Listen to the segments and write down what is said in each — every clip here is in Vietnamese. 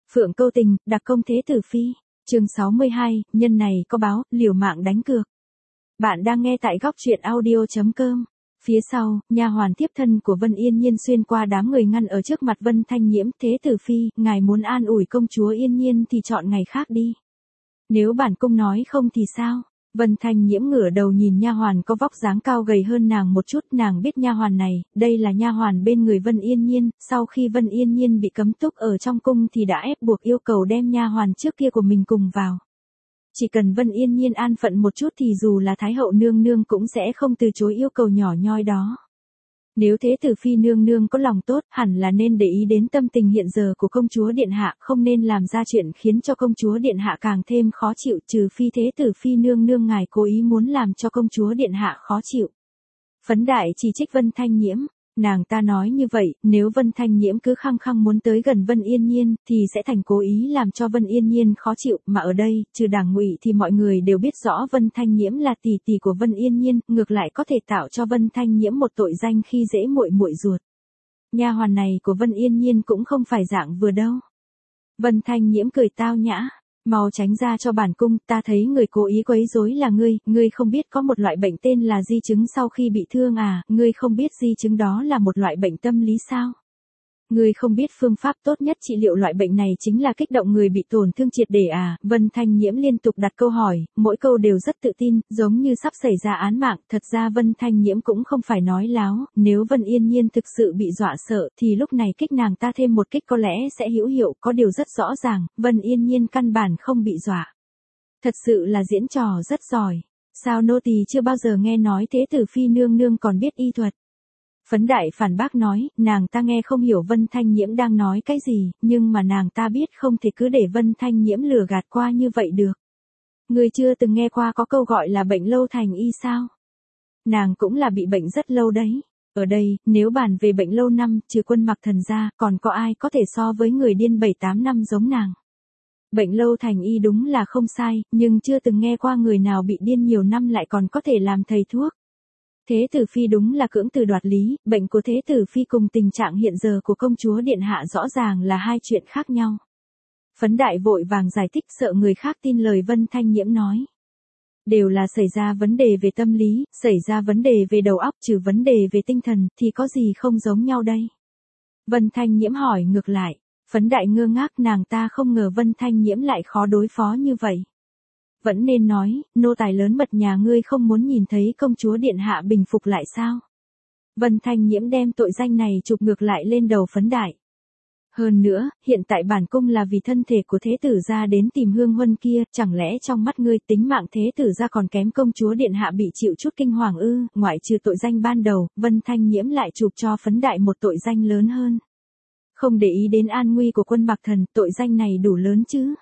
Phượng câu tình, đặc công Thế Tử Phi. Chương 62, nhân này có báo, liều mạng đánh cược. Bạn đang nghe tại góc truyện audio.com. Phía sau, nha hoàn tiếp thân của Vân Yên Nhiên xuyên qua đám người ngăn ở trước mặt Vân Thanh Nhiễm. Thế Tử Phi, ngài muốn an ủi công chúa Yên Nhiên thì chọn ngày khác đi. Nếu bản cung nói không thì sao? Vân Thanh Nhiễm ngửa đầu nhìn nha hoàn có vóc dáng cao gầy hơn nàng một chút, nàng biết nha hoàn này, đây là nha hoàn bên người Vân Yên Nhiên, sau khi Vân Yên Nhiên bị cấm túc ở trong cung thì đã ép buộc yêu cầu đem nha hoàn trước kia của mình cùng vào. Chỉ cần Vân Yên Nhiên an phận một chút thì dù là Thái hậu nương nương cũng sẽ không từ chối yêu cầu nhỏ nhoi đó. Nếu Thế Tử Phi nương nương có lòng tốt, hẳn là nên để ý đến tâm tình hiện giờ của công chúa điện hạ, không nên làm ra chuyện khiến cho công chúa điện hạ càng thêm khó chịu, trừ phi Thế Tử Phi nương nương ngài cố ý muốn làm cho công chúa điện hạ khó chịu. Phấn Đại chỉ trích Vân Thanh Nhiễm, nàng ta nói như vậy, nếu Vân Thanh Nhiễm cứ khăng khăng muốn tới gần Vân Yên Nhiên, thì sẽ thành cố ý làm cho Vân Yên Nhiên khó chịu, mà ở đây, trừ Đảng Ngụy thì mọi người đều biết rõ Vân Thanh Nhiễm là tỷ tỷ của Vân Yên Nhiên, ngược lại có thể tạo cho Vân Thanh Nhiễm một tội danh khi dễ muội muội ruột. Nha hoàn này của Vân Yên Nhiên cũng không phải dạng vừa đâu. Vân Thanh Nhiễm cười tao nhã. Mau tránh ra cho bản cung, ta thấy người cố ý quấy rối là ngươi không biết có một loại bệnh tên là di chứng sau khi bị thương à, ngươi không biết di chứng đó là một loại bệnh tâm lý sao? Ngươi không biết phương pháp tốt nhất trị liệu loại bệnh này chính là kích động người bị tổn thương triệt để à? Vân Thanh Nhiễm liên tục đặt câu hỏi, mỗi câu đều rất tự tin, giống như sắp xảy ra án mạng. Thật ra Vân Thanh Nhiễm cũng không phải nói láo, nếu Vân Yên Nhiên thực sự bị dọa sợ thì lúc này kích nàng ta thêm một kích có lẽ sẽ hữu hiệu, có điều rất rõ ràng, Vân Yên Nhiên căn bản không bị dọa. Thật sự là diễn trò rất giỏi. Sao nô tỳ chưa bao giờ nghe nói Thế Tử Phi nương nương còn biết y thuật? Phấn Đại phản bác nói, nàng ta nghe không hiểu Vân Thanh Nhiễm đang nói cái gì, nhưng mà nàng ta biết không thể cứ để Vân Thanh Nhiễm lừa gạt qua như vậy được. Ngươi chưa từng nghe qua có câu gọi là bệnh lâu thành y sao? Nàng cũng là bị bệnh rất lâu đấy. Ở đây, nếu bàn về bệnh lâu năm, trừ Quân Mặc Thần ra, còn có ai có thể so với người điên 7-8 năm giống nàng? Bệnh lâu thành y đúng là không sai, nhưng chưa từng nghe qua người nào bị điên nhiều năm lại còn có thể làm thầy thuốc. Thế Tử Phi đúng là cưỡng từ đoạt lý, bệnh của Thế Tử Phi cùng tình trạng hiện giờ của công chúa điện hạ rõ ràng là hai chuyện khác nhau. Phấn Đại vội vàng giải thích sợ người khác tin lời Vân Thanh Nhiễm nói. Đều là xảy ra vấn đề về tâm lý, xảy ra vấn đề về đầu óc, trừ vấn đề về tinh thần, thì có gì không giống nhau đây? Vân Thanh Nhiễm hỏi ngược lại. Phấn Đại ngơ ngác, nàng ta không ngờ Vân Thanh Nhiễm lại khó đối phó như vậy. Vẫn nên nói, nô tài lớn mật nhà ngươi không muốn nhìn thấy công chúa điện hạ bình phục lại sao? Vân Thanh Nhiễm đem tội danh này chụp ngược lại lên đầu Phấn Đại. Hơn nữa, hiện tại bản cung là vì thân thể của Thế Tử gia đến tìm Hương Huân kia, chẳng lẽ trong mắt ngươi tính mạng Thế Tử gia còn kém công chúa điện hạ bị chịu chút kinh hoàng ư? Ngoại trừ tội danh ban đầu, Vân Thanh Nhiễm lại chụp cho Phấn Đại một tội danh lớn hơn. Không để ý đến an nguy của Quân Mặc Thần, tội danh này đủ lớn chứ?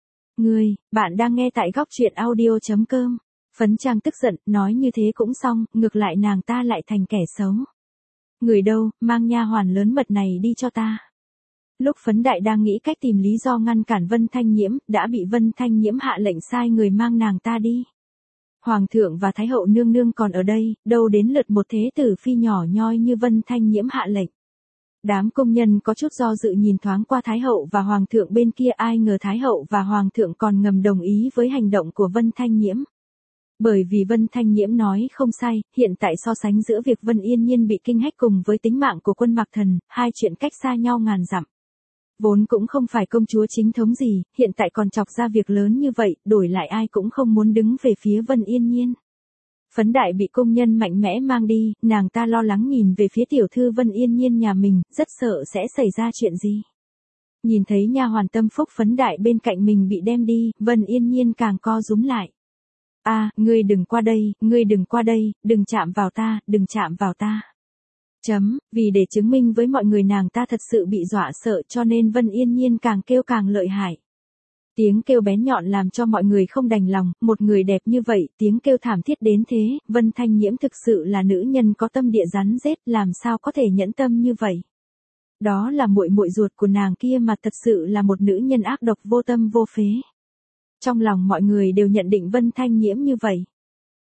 Bạn đang nghe tại góc truyện audio.com. Phấn Trang tức giận, nói như thế cũng xong, ngược lại nàng ta lại thành kẻ xấu. Người đâu, mang nha hoàn lớn mật này đi cho ta. Lúc Phấn Đại đang nghĩ cách tìm lý do ngăn cản Vân Thanh Nhiễm, đã bị Vân Thanh Nhiễm hạ lệnh sai người mang nàng ta đi. Hoàng thượng và Thái hậu nương nương còn ở đây, đâu đến lượt một Thế Tử Phi nhỏ nhoi như Vân Thanh Nhiễm hạ lệnh. Đám công nhân có chút do dự nhìn thoáng qua Thái hậu và Hoàng thượng bên kia, ai ngờ Thái hậu và Hoàng thượng còn ngầm đồng ý với hành động của Vân Thanh Nhiễm. Bởi vì Vân Thanh Nhiễm nói không sai, hiện tại so sánh giữa việc Vân Yên Nhiên bị kinh hách cùng với tính mạng của Quân Mặc Thần, hai chuyện cách xa nhau ngàn dặm. Vốn cũng không phải công chúa chính thống gì, hiện tại còn chọc ra việc lớn như vậy, đổi lại ai cũng không muốn đứng về phía Vân Yên Nhiên. Phấn Đại bị công nhân mạnh mẽ mang đi, nàng ta lo lắng nhìn về phía tiểu thư Vân Yên Nhiên nhà mình, rất sợ sẽ xảy ra chuyện gì. Nhìn thấy nha hoàn tâm phúc Phấn Đại bên cạnh mình bị đem đi, Vân Yên Nhiên càng co rúm lại. Ngươi đừng qua đây, đừng chạm vào ta, đừng chạm vào ta. Vì để chứng minh với mọi người nàng ta thật sự bị dọa sợ cho nên Vân Yên Nhiên càng kêu càng lợi hại. Tiếng kêu bén nhọn làm cho mọi người không đành lòng, một người đẹp như vậy, tiếng kêu thảm thiết đến thế, Vân Thanh Nhiễm thực sự là nữ nhân có tâm địa rắn rết, làm sao có thể nhẫn tâm như vậy. Đó là muội muội ruột của nàng kia mà thật sự là một nữ nhân ác độc vô tâm vô phế. Trong lòng mọi người đều nhận định Vân Thanh Nhiễm như vậy.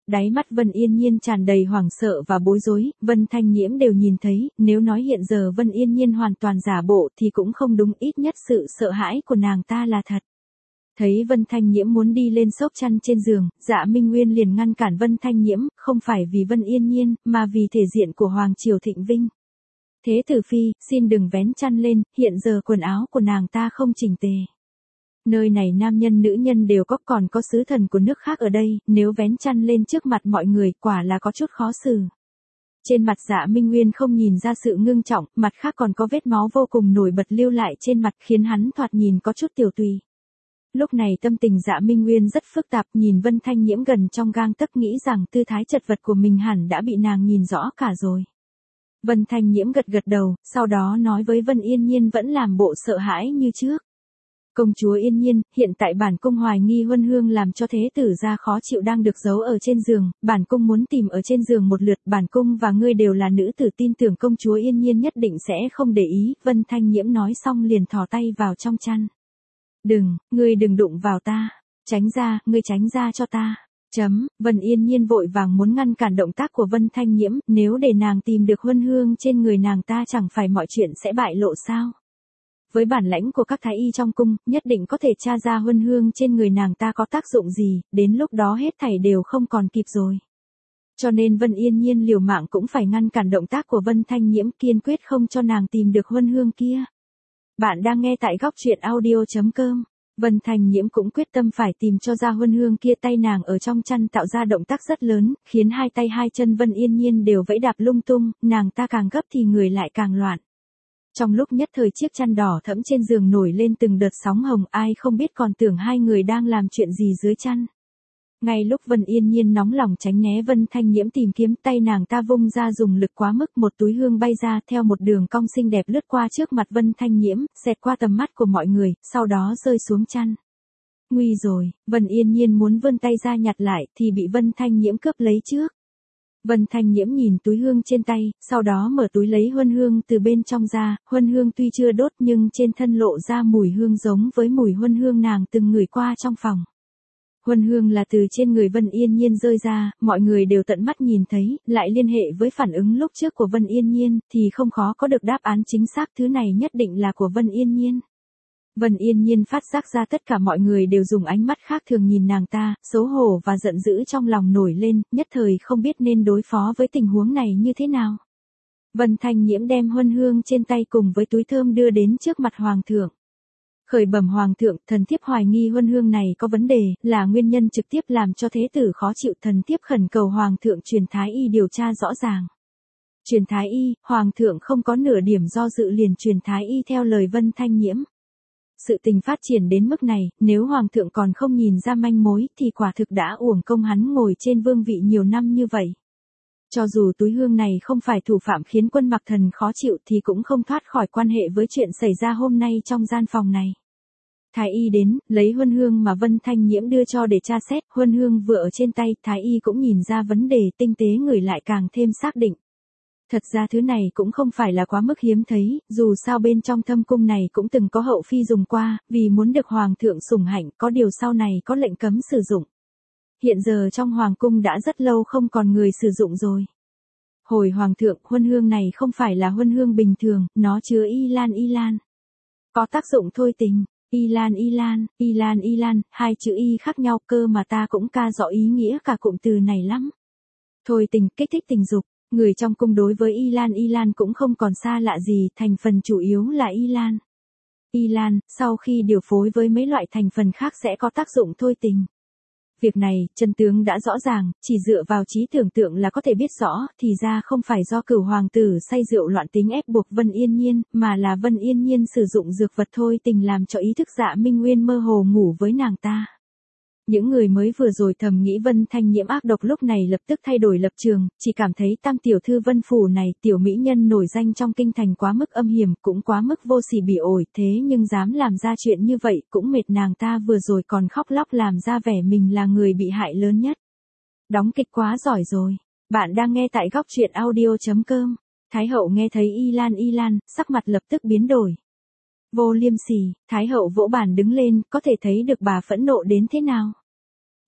Đáy mắt Vân Yên Nhiên tràn đầy hoảng sợ và bối rối, Vân Thanh Nhiễm đều nhìn thấy, nếu nói hiện giờ Vân Yên Nhiên hoàn toàn giả bộ thì cũng không đúng, ít nhất sự sợ hãi của nàng ta là thật. Thấy Vân Thanh Nhiễm muốn đi lên xốc chăn trên giường, Dạ Minh Nguyên liền ngăn cản Vân Thanh Nhiễm, không phải vì Vân Yên Nhiên, mà vì thể diện của Hoàng Triều Thịnh Vinh. Thế tử phi, xin đừng vén chăn lên, hiện giờ quần áo của nàng ta không chỉnh tề. Nơi này nam nhân nữ nhân đều có, còn có sứ thần của nước khác ở đây, nếu vén chăn lên trước mặt mọi người quả là có chút khó xử. Trên mặt Dạ Minh Nguyên không nhìn ra sự ngưng trọng, mặt khác còn có vết máu vô cùng nổi bật lưu lại trên mặt khiến hắn thoạt nhìn có chút tiểu tùy. Lúc này tâm tình Dạ Minh Nguyên rất phức tạp, nhìn Vân Thanh Nhiễm gần trong gang tấc nghĩ rằng tư thái chật vật của mình hẳn đã bị nàng nhìn rõ cả rồi. Vân Thanh Nhiễm gật gật đầu, sau đó nói với Vân Yên Nhiên vẫn làm bộ sợ hãi như trước. Công chúa Yên Nhiên, hiện tại bản cung hoài nghi Huân Hương làm cho thế tử gia khó chịu đang được giấu ở trên giường, bản cung muốn tìm ở trên giường một lượt, bản cung và ngươi đều là nữ tử, tin tưởng công chúa Yên Nhiên nhất định sẽ không để ý. Vân Thanh Nhiễm nói xong liền thò tay vào trong chăn. Ngươi đừng đụng vào ta, tránh ra, ngươi tránh ra cho ta. Vân Yên Nhiên vội vàng muốn ngăn cản động tác của Vân Thanh Nhiễm, nếu để nàng tìm được Huân Hương trên người nàng ta chẳng phải mọi chuyện sẽ bại lộ sao? Với bản lãnh của các thái y trong cung, nhất định có thể tra ra Huân Hương trên người nàng ta có tác dụng gì, đến lúc đó hết thảy đều không còn kịp rồi. Cho nên Vân Yên Nhiên liều mạng cũng phải ngăn cản động tác của Vân Thanh Nhiễm, kiên quyết không cho nàng tìm được Huân Hương kia. Bạn đang nghe tại góc truyện audio.com. Vân Thanh Nhiễm cũng quyết tâm phải tìm cho ra Huân Hương kia, tay nàng ở trong chăn tạo ra động tác rất lớn, khiến hai tay hai chân Vân Yên Nhiên đều vẫy đạp lung tung, nàng ta càng gấp thì người lại càng loạn. Trong lúc nhất thời chiếc chăn đỏ thẫm trên giường nổi lên từng đợt sóng hồng, ai không biết còn tưởng hai người đang làm chuyện gì dưới chăn. Ngay lúc Vân Yên Nhiên nóng lòng tránh né Vân Thanh Nhiễm tìm kiếm, tay nàng ta vung ra dùng lực quá mức, một túi hương bay ra theo một đường cong xinh đẹp lướt qua trước mặt Vân Thanh Nhiễm, xẹt qua tầm mắt của mọi người, sau đó rơi xuống chăn. Nguy rồi, Vân Yên Nhiên muốn vươn tay ra nhặt lại thì bị Vân Thanh Nhiễm cướp lấy trước. Vân Thanh Nhiễm nhìn túi hương trên tay, sau đó mở túi lấy huân hương từ bên trong ra, huân hương tuy chưa đốt nhưng trên thân lộ ra mùi hương giống với mùi huân hương nàng từng ngửi qua trong phòng. Huân hương là từ trên người Vân Yên Nhiên rơi ra, mọi người đều tận mắt nhìn thấy, lại liên hệ với phản ứng lúc trước của Vân Yên Nhiên, thì không khó có được đáp án chính xác, thứ này nhất định là của Vân Yên Nhiên. Vân Yên Nhiên phát giác ra tất cả mọi người đều dùng ánh mắt khác thường nhìn nàng ta, xấu hổ và giận dữ trong lòng nổi lên, nhất thời không biết nên đối phó với tình huống này như thế nào. Vân Thanh Nhiễm đem huân hương trên tay cùng với túi thơm đưa đến trước mặt Hoàng thượng. Khởi bẩm Hoàng thượng, thần thiếp hoài nghi huân hương này có vấn đề, là nguyên nhân trực tiếp làm cho thế tử khó chịu, thần thiếp khẩn cầu Hoàng thượng truyền thái y điều tra rõ ràng. Truyền thái y, Hoàng thượng không có nửa điểm do dự liền truyền thái y theo lời Vân Thanh Nhiễm. Sự tình phát triển đến mức này, nếu Hoàng thượng còn không nhìn ra manh mối thì quả thực đã uổng công hắn ngồi trên vương vị nhiều năm như vậy. Cho dù túi hương này không phải thủ phạm khiến Quân Mặc Thần khó chịu thì cũng không thoát khỏi quan hệ với chuyện xảy ra hôm nay trong gian phòng này. Thái y đến, lấy huân hương mà Vân Thanh Nhiễm đưa cho để tra xét, huân hương vừa ở trên tay, thái y cũng nhìn ra vấn đề, tinh tế ngửi lại càng thêm xác định. Thật ra thứ này cũng không phải là quá mức hiếm thấy, dù sao bên trong thâm cung này cũng từng có hậu phi dùng qua, vì muốn được Hoàng thượng sủng hạnh, có điều sau này có lệnh cấm sử dụng. Hiện giờ trong Hoàng cung đã rất lâu không còn người sử dụng rồi. Hồi Hoàng thượng, huân hương này không phải là huân hương bình thường, nó chứa y lan. Có tác dụng thôi tình. Y lan, hai chữ y khác nhau cơ mà ta cũng ca rõ ý nghĩa cả cụm từ này lắm. Thôi tình, kích thích tình dục. Người trong cung đối với y lan cũng không còn xa lạ gì, thành phần chủ yếu là y lan. Y lan, sau khi điều phối với mấy loại thành phần khác sẽ có tác dụng thôi tình. Việc này, chân tướng đã rõ ràng, chỉ dựa vào trí tưởng tượng là có thể biết rõ, thì ra không phải do cửu hoàng tử say rượu loạn tính ép buộc Vân Yên Nhiên, mà là Vân Yên Nhiên sử dụng dược vật thôi tình làm cho ý thức Dạ Minh Nguyên mơ hồ ngủ với nàng ta. Những người mới vừa rồi thầm nghĩ Vân Thanh Nhiễm ác độc lúc này lập tức thay đổi lập trường, chỉ cảm thấy tam tiểu thư Vân Phủ này, tiểu mỹ nhân nổi danh trong kinh thành quá mức âm hiểm, cũng quá mức vô sỉ bỉ ổi, thế nhưng dám làm ra chuyện như vậy, cũng mệt nàng ta vừa rồi còn khóc lóc làm ra vẻ mình là người bị hại lớn nhất. Đóng kịch quá giỏi rồi. Bạn đang nghe tại góc truyện audio.com. Thái hậu nghe thấy y lan, sắc mặt lập tức biến đổi. Vô liêm sỉ, Thái hậu vỗ bàn đứng lên, có thể thấy được bà phẫn nộ đến thế nào.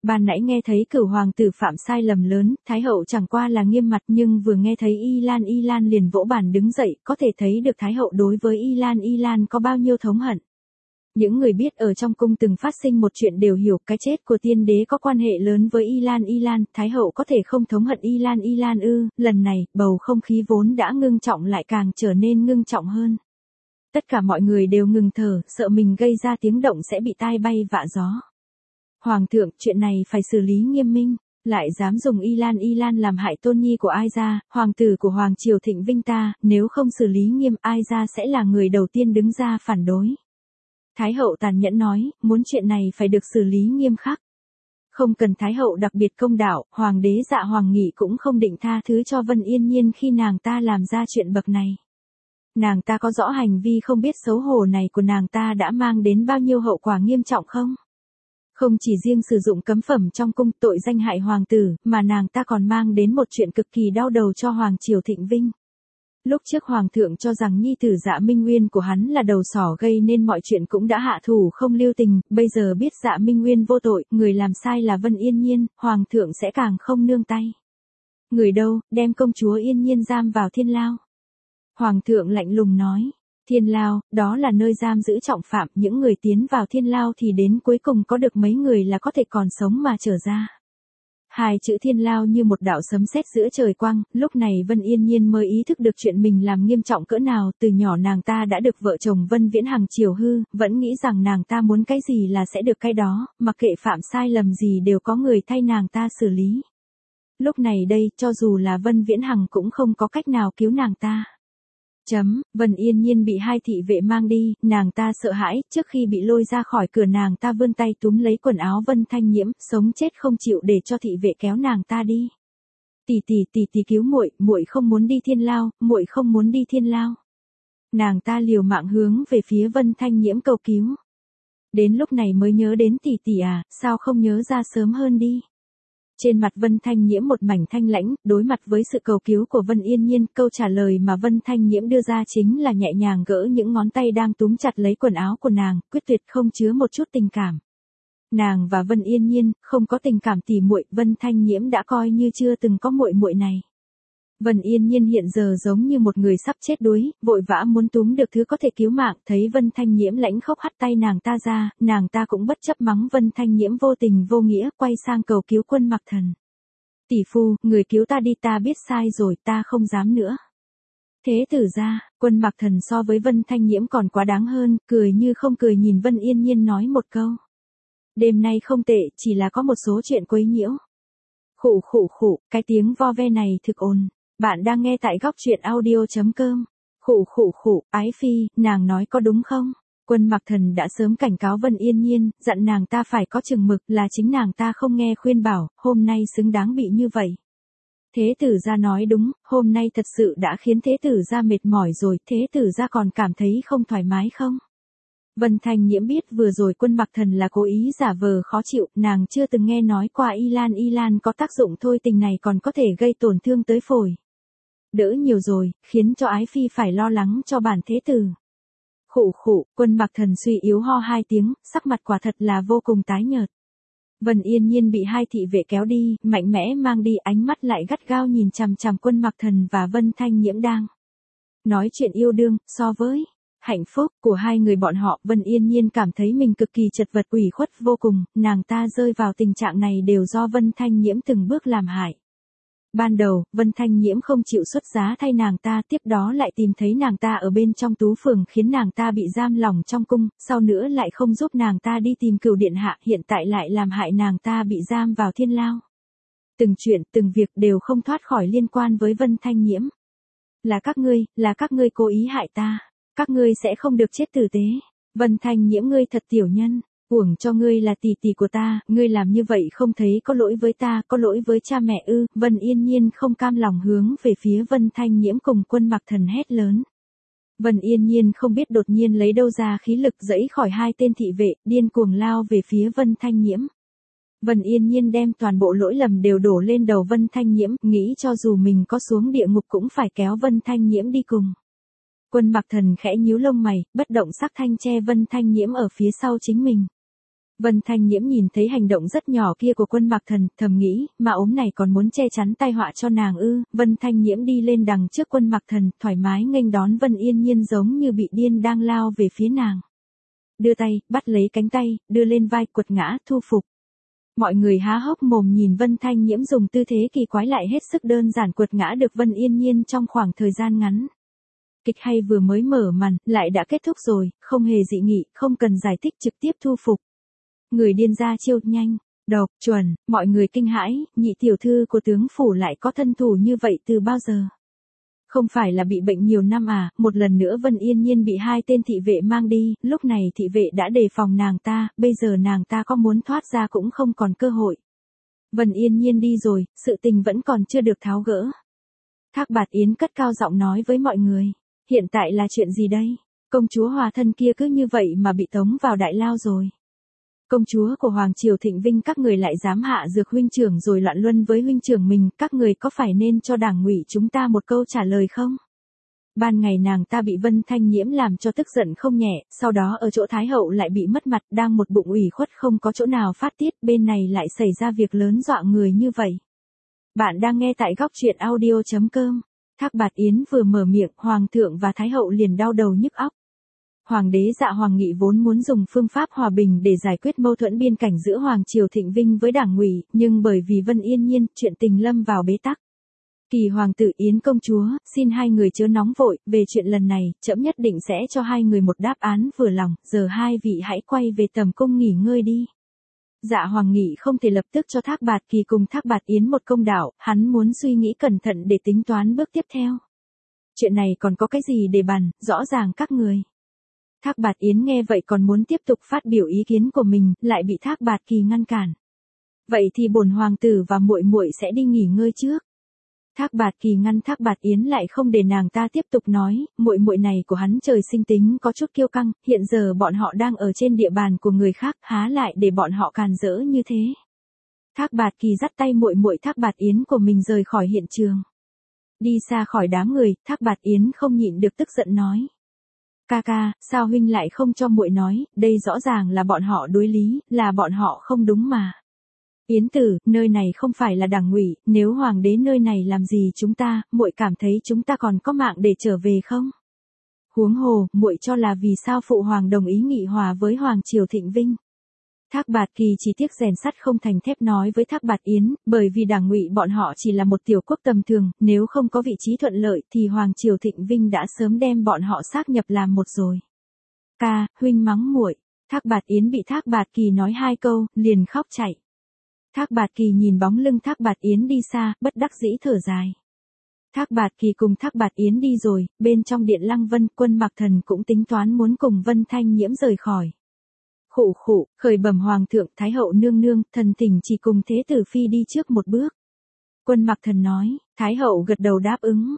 Ban nãy nghe thấy Cửu hoàng tử phạm sai lầm lớn, Thái hậu chẳng qua là nghiêm mặt, nhưng vừa nghe thấy Y Lan liền vỗ bàn đứng dậy, có thể thấy được Thái hậu đối với Y Lan có bao nhiêu thống hận. Những người biết ở trong cung từng phát sinh một chuyện đều hiểu cái chết của tiên đế có quan hệ lớn với Y Lan, Thái hậu có thể không thống hận Y Lan ư? Lần này, bầu không khí vốn đã ngưng trọng lại càng trở nên ngưng trọng hơn. Tất cả mọi người đều ngừng thở, sợ mình gây ra tiếng động sẽ bị tai bay vạ gió. Hoàng thượng, chuyện này phải xử lý nghiêm minh, lại dám dùng Y Lan làm hại tôn nhi của ai ra, hoàng tử của Hoàng triều Thịnh Vinh ta, nếu không xử lý nghiêm ai ra sẽ là người đầu tiên đứng ra phản đối. Thái hậu tàn nhẫn nói, muốn chuyện này phải được xử lý nghiêm khắc. Không cần Thái hậu đặc biệt công đạo, Hoàng đế Dạ Hoàng Nghị cũng không định tha thứ cho Vân Yên Nhiên khi nàng ta làm ra chuyện bậc này. Nàng ta có rõ hành vi không biết xấu hổ này của nàng ta đã mang đến bao nhiêu hậu quả nghiêm trọng không? Không chỉ riêng sử dụng cấm phẩm trong cung tội danh hại hoàng tử, mà nàng ta còn mang đến một chuyện cực kỳ đau đầu cho Hoàng triều Thịnh Vinh. Lúc trước Hoàng thượng cho rằng nhi tử Dạ Minh Nguyên của hắn là đầu sỏ gây nên mọi chuyện cũng đã hạ thủ không lưu tình, bây giờ biết Dạ Minh Nguyên vô tội, người làm sai là Vân Yên Nhiên, Hoàng thượng sẽ càng không nương tay. Người đâu, đem công chúa Yên Nhiên giam vào thiên lao. Hoàng thượng lạnh lùng nói, thiên lao, đó là nơi giam giữ trọng phạm, những người tiến vào thiên lao thì đến cuối cùng có được mấy người là có thể còn sống mà trở ra. Hai chữ thiên lao như một đạo sấm sét giữa trời quang, lúc này Vân Yên Nhiên mới ý thức được chuyện mình làm nghiêm trọng cỡ nào, từ nhỏ nàng ta đã được vợ chồng Vân Viễn Hằng chiều hư, vẫn nghĩ rằng nàng ta muốn cái gì là sẽ được cái đó, mặc kệ phạm sai lầm gì đều có người thay nàng ta xử lý. Lúc này đây, cho dù là Vân Viễn Hằng cũng không có cách nào cứu nàng ta. Vân Yên Nhiên bị hai thị vệ mang đi, nàng ta sợ hãi, trước khi bị lôi ra khỏi cửa nàng ta vươn tay túm lấy quần áo Vân Thanh Nhiễm, sống chết không chịu để cho thị vệ kéo nàng ta đi. Tỷ cứu muội, muội không muốn đi thiên lao, muội không muốn đi thiên lao. Nàng ta liều mạng hướng về phía Vân Thanh Nhiễm cầu cứu. Đến lúc này mới nhớ đến tỷ à, sao không nhớ ra sớm hơn đi. Trên mặt Vân Thanh Nhiễm một mảnh thanh lãnh, đối mặt với sự cầu cứu của Vân Yên Nhiên, câu trả lời mà Vân Thanh Nhiễm đưa ra chính là nhẹ nhàng gỡ những ngón tay đang túm chặt lấy quần áo của nàng, quyết tuyệt không chứa một chút tình cảm. Nàng và Vân Yên Nhiên không có tình cảm tỉ muội, Vân Thanh Nhiễm đã coi như chưa từng có muội này. Vân Yên Nhiên hiện giờ giống như một người sắp chết đuối, vội vã muốn túm được thứ có thể cứu mạng, thấy Vân Thanh Nhiễm lãnh khốc hất tay nàng ta ra, nàng ta cũng bất chấp mắng Vân Thanh Nhiễm vô tình vô nghĩa, quay sang cầu cứu Quân Mặc Thần. Tỷ phu, người cứu ta đi, ta biết sai rồi, ta không dám nữa. Thế tử ra, Quân Mặc Thần so với Vân Thanh Nhiễm còn quá đáng hơn, cười như không cười nhìn Vân Yên Nhiên nói một câu. Đêm nay không tệ, chỉ là có một số chuyện quấy nhiễu. Khụ, cái tiếng vo ve này thực ồn. Bạn đang nghe tại góc truyện audio.com. Khụ, ái phi, nàng nói có đúng không? Quân Mặc Thần đã sớm cảnh cáo Vân Yên Nhiên, dặn nàng ta phải có chừng mực, là chính nàng ta không nghe khuyên bảo, hôm nay xứng đáng bị như vậy. Thế tử gia nói đúng, hôm nay thật sự đã khiến thế tử gia mệt mỏi rồi, thế tử gia còn cảm thấy không thoải mái không? Vân Thanh Nhiễm biết vừa rồi Quân Mặc Thần là cố ý giả vờ khó chịu, nàng chưa từng nghe nói qua Y Lan có tác dụng thôi, tình này còn có thể gây tổn thương tới phổi. Đỡ nhiều rồi, khiến cho ái phi phải lo lắng cho bản thế tử. Khụ, Quân Mặc Thần suy yếu ho hai tiếng, sắc mặt quả thật là vô cùng tái nhợt. Vân Yên Nhiên bị hai thị vệ kéo đi, mạnh mẽ mang đi, ánh mắt lại gắt gao nhìn chằm chằm Quân Mặc Thần và Vân Thanh Nhiễm đang nói chuyện yêu đương, so với hạnh phúc của hai người bọn họ, Vân Yên Nhiên cảm thấy mình cực kỳ chật vật, ủy khuất vô cùng, nàng ta rơi vào tình trạng này đều do Vân Thanh Nhiễm từng bước làm hại. Ban đầu, Vân Thanh Nhiễm không chịu xuất giá thay nàng ta, tiếp đó lại tìm thấy nàng ta ở bên trong tú phường khiến nàng ta bị giam lỏng trong cung, sau nữa lại không giúp nàng ta đi tìm Cửu điện hạ, hiện tại lại làm hại nàng ta bị giam vào thiên lao. Từng chuyện, từng việc đều không thoát khỏi liên quan với Vân Thanh Nhiễm. Là các ngươi cố ý hại ta, các ngươi sẽ không được chết tử tế. Vân Thanh Nhiễm, ngươi thật tiểu nhân. Uổng cho ngươi là tỷ của ta, ngươi làm như vậy không thấy có lỗi với ta, có lỗi với cha mẹ ư? Vân Yên Nhiên không cam lòng hướng về phía Vân Thanh Nhiễm cùng Quân Mặc Thần hét lớn. Vân Yên Nhiên không biết đột nhiên lấy đâu ra khí lực giãy khỏi hai tên thị vệ, điên cuồng lao về phía Vân Thanh Nhiễm. Vân Yên Nhiên đem toàn bộ lỗi lầm đều đổ lên đầu Vân Thanh Nhiễm, nghĩ cho dù mình có xuống địa ngục cũng phải kéo Vân Thanh Nhiễm đi cùng. Quân Mặc Thần khẽ nhíu lông mày, bất động sắc thanh che Vân Thanh Nhiễm ở phía sau chính mình. Vân Thanh Nhiễm nhìn thấy hành động rất nhỏ kia của Quân Mặc Thần, thầm nghĩ, mà ốm này còn muốn che chắn tai họa cho nàng ư? Vân Thanh Nhiễm đi lên đằng trước Quân Mặc Thần, thoải mái nghênh đón Vân Yên Nhiên giống như bị điên đang lao về phía nàng. Đưa tay, bắt lấy cánh tay, đưa lên vai, quật ngã, thu phục. Mọi người há hốc mồm nhìn Vân Thanh Nhiễm dùng tư thế kỳ quái lại hết sức đơn giản quật ngã được Vân Yên Nhiên trong khoảng thời gian ngắn. Kịch hay vừa mới mở màn, lại đã kết thúc rồi, không hề dị nghị, không cần giải thích, trực tiếp thu phục. Người điên ra chiêu nhanh, độc, chuẩn, mọi người kinh hãi, nhị tiểu thư của tướng phủ lại có thân thủ như vậy từ bao giờ? Không phải là bị bệnh nhiều năm à? Một lần nữa Vân Yên Nhiên bị hai tên thị vệ mang đi, lúc này thị vệ đã đề phòng nàng ta, bây giờ nàng ta có muốn thoát ra cũng không còn cơ hội. Vân Yên Nhiên đi rồi, sự tình vẫn còn chưa được tháo gỡ. Thác Bạt Yến cất cao giọng nói với mọi người, hiện tại là chuyện gì đây? Công chúa Hòa Thân kia cứ như vậy mà bị tống vào đại lao rồi. Công chúa của Hoàng Triều Thịnh Vinh các người lại dám hạ dược huynh trưởng rồi loạn luân với huynh trưởng mình, các người có phải nên cho Đảng Ngụy chúng ta một câu trả lời không? Ban ngày nàng ta bị Vân Thanh Nhiễm làm cho tức giận không nhẹ, sau đó ở chỗ Thái Hậu lại bị mất mặt, đang một bụng ủy khuất không có chỗ nào phát tiết, bên này lại xảy ra việc lớn dọa người như vậy. Bạn đang nghe tại góc truyện audio.com. Thác Bạt Yến vừa mở miệng, Hoàng thượng và Thái Hậu liền đau đầu nhức óc. Hoàng đế Dạ Hoàng Nghị vốn muốn dùng phương pháp hòa bình để giải quyết mâu thuẫn biên cảnh giữa Hoàng Triều Thịnh Vinh với Đảng Ngụy, nhưng bởi vì Vân Yên Nhiên, chuyện tình lâm vào bế tắc. Kỳ Hoàng tử Yến công chúa, xin hai người chớ nóng vội, về chuyện lần này, trẫm nhất định sẽ cho hai người một đáp án vừa lòng, giờ hai vị hãy quay về tầm cung nghỉ ngơi đi. Dạ Hoàng Nghị không thể lập tức cho Thác Bạt Kỳ cùng Thác Bạt Yến một công đạo, hắn muốn suy nghĩ cẩn thận để tính toán bước tiếp theo. Chuyện này còn có cái gì để bàn, rõ ràng các người. Thác Bạt Yến nghe vậy còn muốn tiếp tục phát biểu ý kiến của mình, lại bị Thác Bạt Kỳ ngăn cản. Vậy thì bổn hoàng tử và muội muội sẽ đi nghỉ ngơi trước. Thác Bạt Kỳ ngăn Thác Bạt Yến lại không để nàng ta tiếp tục nói, muội muội này của hắn trời sinh tính có chút kiêu căng, hiện giờ bọn họ đang ở trên địa bàn của người khác, há lại để bọn họ càn rỡ như thế. Thác Bạt Kỳ dắt tay muội muội Thác Bạt Yến của mình rời khỏi hiện trường. Đi xa khỏi đám người, Thác Bạt Yến không nhịn được tức giận nói. Ca ca, sao huynh lại không cho muội nói, đây rõ ràng là bọn họ đối lý, là bọn họ không đúng mà. Yến tử, nơi này không phải là Đảng Ngụy, nếu hoàng đế nơi này làm gì chúng ta, muội cảm thấy chúng ta còn có mạng để trở về không? Huống hồ, muội cho là vì sao phụ hoàng đồng ý nghị hòa với Hoàng Triều Thịnh Vinh? Thác Bạt Kỳ chỉ tiếc rèn sắt không thành thép nói với Thác Bạt Yến, bởi vì Đảng Ngụy bọn họ chỉ là một tiểu quốc tầm thường, nếu không có vị trí thuận lợi thì Hoàng Triều Thịnh Vinh đã sớm đem bọn họ sáp nhập làm một rồi. Ca, huynh mắng muội. Thác Bạt Yến bị Thác Bạt Kỳ nói hai câu, liền khóc chạy. Thác Bạt Kỳ nhìn bóng lưng Thác Bạt Yến đi xa, bất đắc dĩ thở dài. Thác Bạt Kỳ cùng Thác Bạt Yến đi rồi, bên trong điện Lăng Vân, Quân Mặc Thần cũng tính toán muốn cùng Vân Thanh Nhiễm rời khỏi. Khụ khụ, khởi bẩm Hoàng thượng, Thái Hậu nương nương, thần thỉnh chỉ cùng Thế tử phi đi trước một bước. Quân Mặc Thần nói, Thái Hậu gật đầu đáp ứng.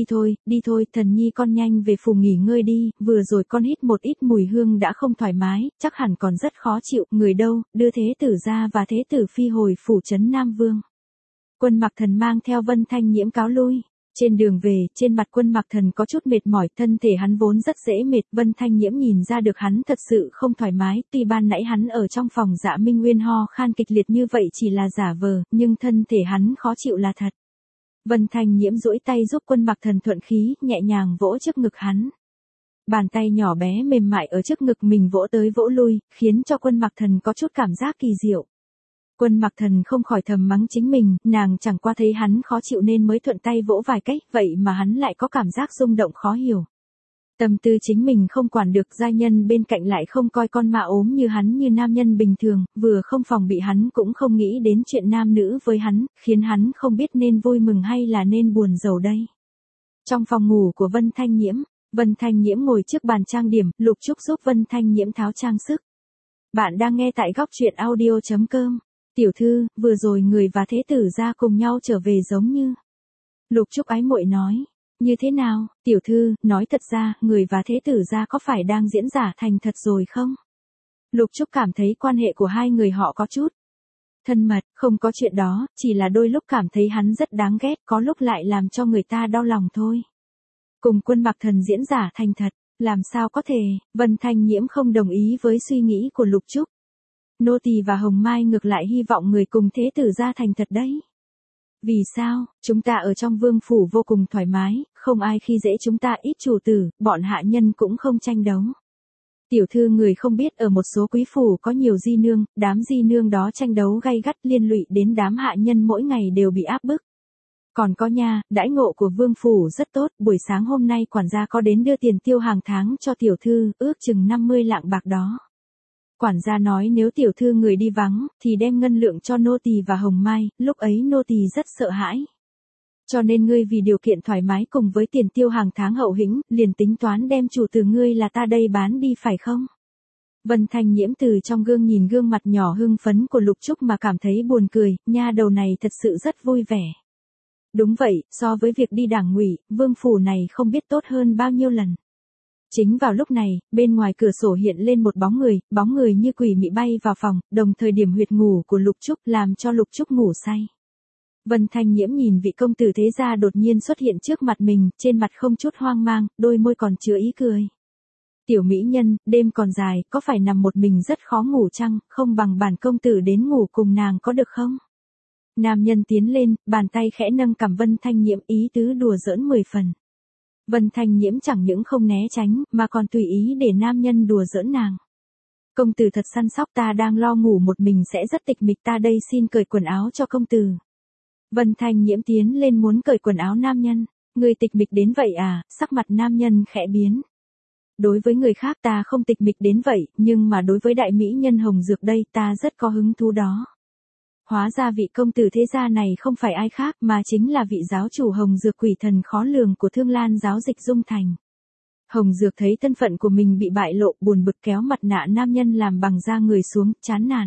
Đi thôi, thần nhi con nhanh về phủ nghỉ ngơi đi, vừa rồi con hít một ít mùi hương đã không thoải mái, chắc hẳn còn rất khó chịu, người đâu, đưa Thế tử ra và Thế tử phi hồi phủ trấn Nam Vương. Quân Mặc Thần mang theo Vân Thanh Nhiễm cáo lui. Trên đường về, trên mặt Quân Mặc Thần có chút mệt mỏi, thân thể hắn vốn rất dễ mệt, Vân Thanh Nhiễm nhìn ra được hắn thật sự không thoải mái, tuy ban nãy hắn ở trong phòng Dạ Minh Nguyên ho khan kịch liệt như vậy chỉ là giả vờ, nhưng thân thể hắn khó chịu là thật. Vân Thanh Nhiễm duỗi tay giúp Quân Mặc Thần thuận khí, nhẹ nhàng vỗ trước ngực hắn. Bàn tay nhỏ bé mềm mại ở trước ngực mình vỗ tới vỗ lui, khiến cho Quân Mặc Thần có chút cảm giác kỳ diệu. Quân Mặc Thần không khỏi thầm mắng chính mình, nàng chẳng qua thấy hắn khó chịu nên mới thuận tay vỗ vài cách, vậy mà hắn lại có cảm giác rung động khó hiểu. Tâm tư chính mình không quản được, giai nhân bên cạnh lại không coi con ma ốm như hắn như nam nhân bình thường, vừa không phòng bị hắn cũng không nghĩ đến chuyện nam nữ với hắn, khiến hắn không biết nên vui mừng hay là nên buồn rầu đây. Trong phòng ngủ của Vân Thanh Nhiễm ngồi trước bàn trang điểm, Lục Trúc giúp Vân Thanh Nhiễm tháo trang sức. Bạn đang nghe tại góc truyện audio.com. Tiểu thư, vừa rồi người và Thế tử gia cùng nhau trở về giống như. Lục Trúc ái muội nói. Như thế nào, tiểu thư, nói thật ra, người và Thế tử gia có phải đang diễn giả thành thật rồi không? Lục Trúc cảm thấy quan hệ của hai người họ có chút thân mật, không có chuyện đó, chỉ là đôi lúc cảm thấy hắn rất đáng ghét, có lúc lại làm cho người ta đau lòng thôi. Cùng Quân Mặc Thần diễn giả thành thật, làm sao có thể, Vân Thanh Nhiễm không đồng ý với suy nghĩ của Lục Trúc. Nô tỳ và Hồng Mai ngược lại hy vọng người cùng thế tử gia thành thật đấy. Vì sao, chúng ta ở trong vương phủ vô cùng thoải mái, không ai khi dễ chúng ta, ít chủ tử, bọn hạ nhân cũng không tranh đấu. Tiểu thư người không biết ở một số quý phủ có nhiều di nương, đám di nương đó tranh đấu gay gắt liên lụy đến đám hạ nhân mỗi ngày đều bị áp bức. Còn có nha, đãi ngộ của vương phủ rất tốt, buổi sáng hôm nay quản gia có đến đưa tiền tiêu hàng tháng cho tiểu thư, ước chừng 50 lạng bạc đó. Quản gia nói nếu tiểu thư người đi vắng, thì đem ngân lượng cho nô tỳ và Hồng Mai, lúc ấy nô tỳ rất sợ hãi. Cho nên ngươi vì điều kiện thoải mái cùng với tiền tiêu hàng tháng hậu hĩnh, liền tính toán đem chủ từ ngươi là ta đây bán đi phải không? Vân Thanh Nhiễm từ trong gương nhìn gương mặt nhỏ hưng phấn của Lục Trúc mà cảm thấy buồn cười, nha đầu này thật sự rất vui vẻ. Đúng vậy, so với việc đi đảng ngụy, vương phủ này không biết tốt hơn bao nhiêu lần. Chính vào lúc này, bên ngoài cửa sổ hiện lên một bóng người như quỷ mị bay vào phòng, đồng thời điểm huyệt ngủ của Lục Trúc làm cho Lục Trúc ngủ say. Vân Thanh Nhiễm nhìn vị công tử thế gia đột nhiên xuất hiện trước mặt mình, trên mặt không chút hoang mang, đôi môi còn chứa ý cười. Tiểu mỹ nhân, đêm còn dài, có phải nằm một mình rất khó ngủ chăng, không bằng bản công tử đến ngủ cùng nàng có được không? Nam nhân tiến lên, bàn tay khẽ nâng cằm Vân Thanh Nhiễm, ý tứ đùa giỡn 10 phần. Vân Thanh Nhiễm chẳng những không né tránh, mà còn tùy ý để nam nhân đùa giỡn nàng. Công tử thật săn sóc, ta đang lo ngủ một mình sẽ rất tịch mịch, ta đây xin cởi quần áo cho công tử. Vân Thanh Nhiễm tiến lên muốn cởi quần áo nam nhân. Người tịch mịch đến vậy à? Sắc mặt nam nhân khẽ biến. Đối với người khác ta không tịch mịch đến vậy, nhưng mà đối với đại mỹ nhân Hồng Dược đây ta rất có hứng thú đó. Hóa ra vị công tử thế gia này không phải ai khác mà chính là vị giáo chủ Hồng Dược, quỷ thần khó lường của Thương Lan giáo Dịch Dung Thành. Hồng Dược thấy thân phận của mình bị bại lộ, buồn bực kéo mặt nạ nam nhân làm bằng da người xuống, chán nản.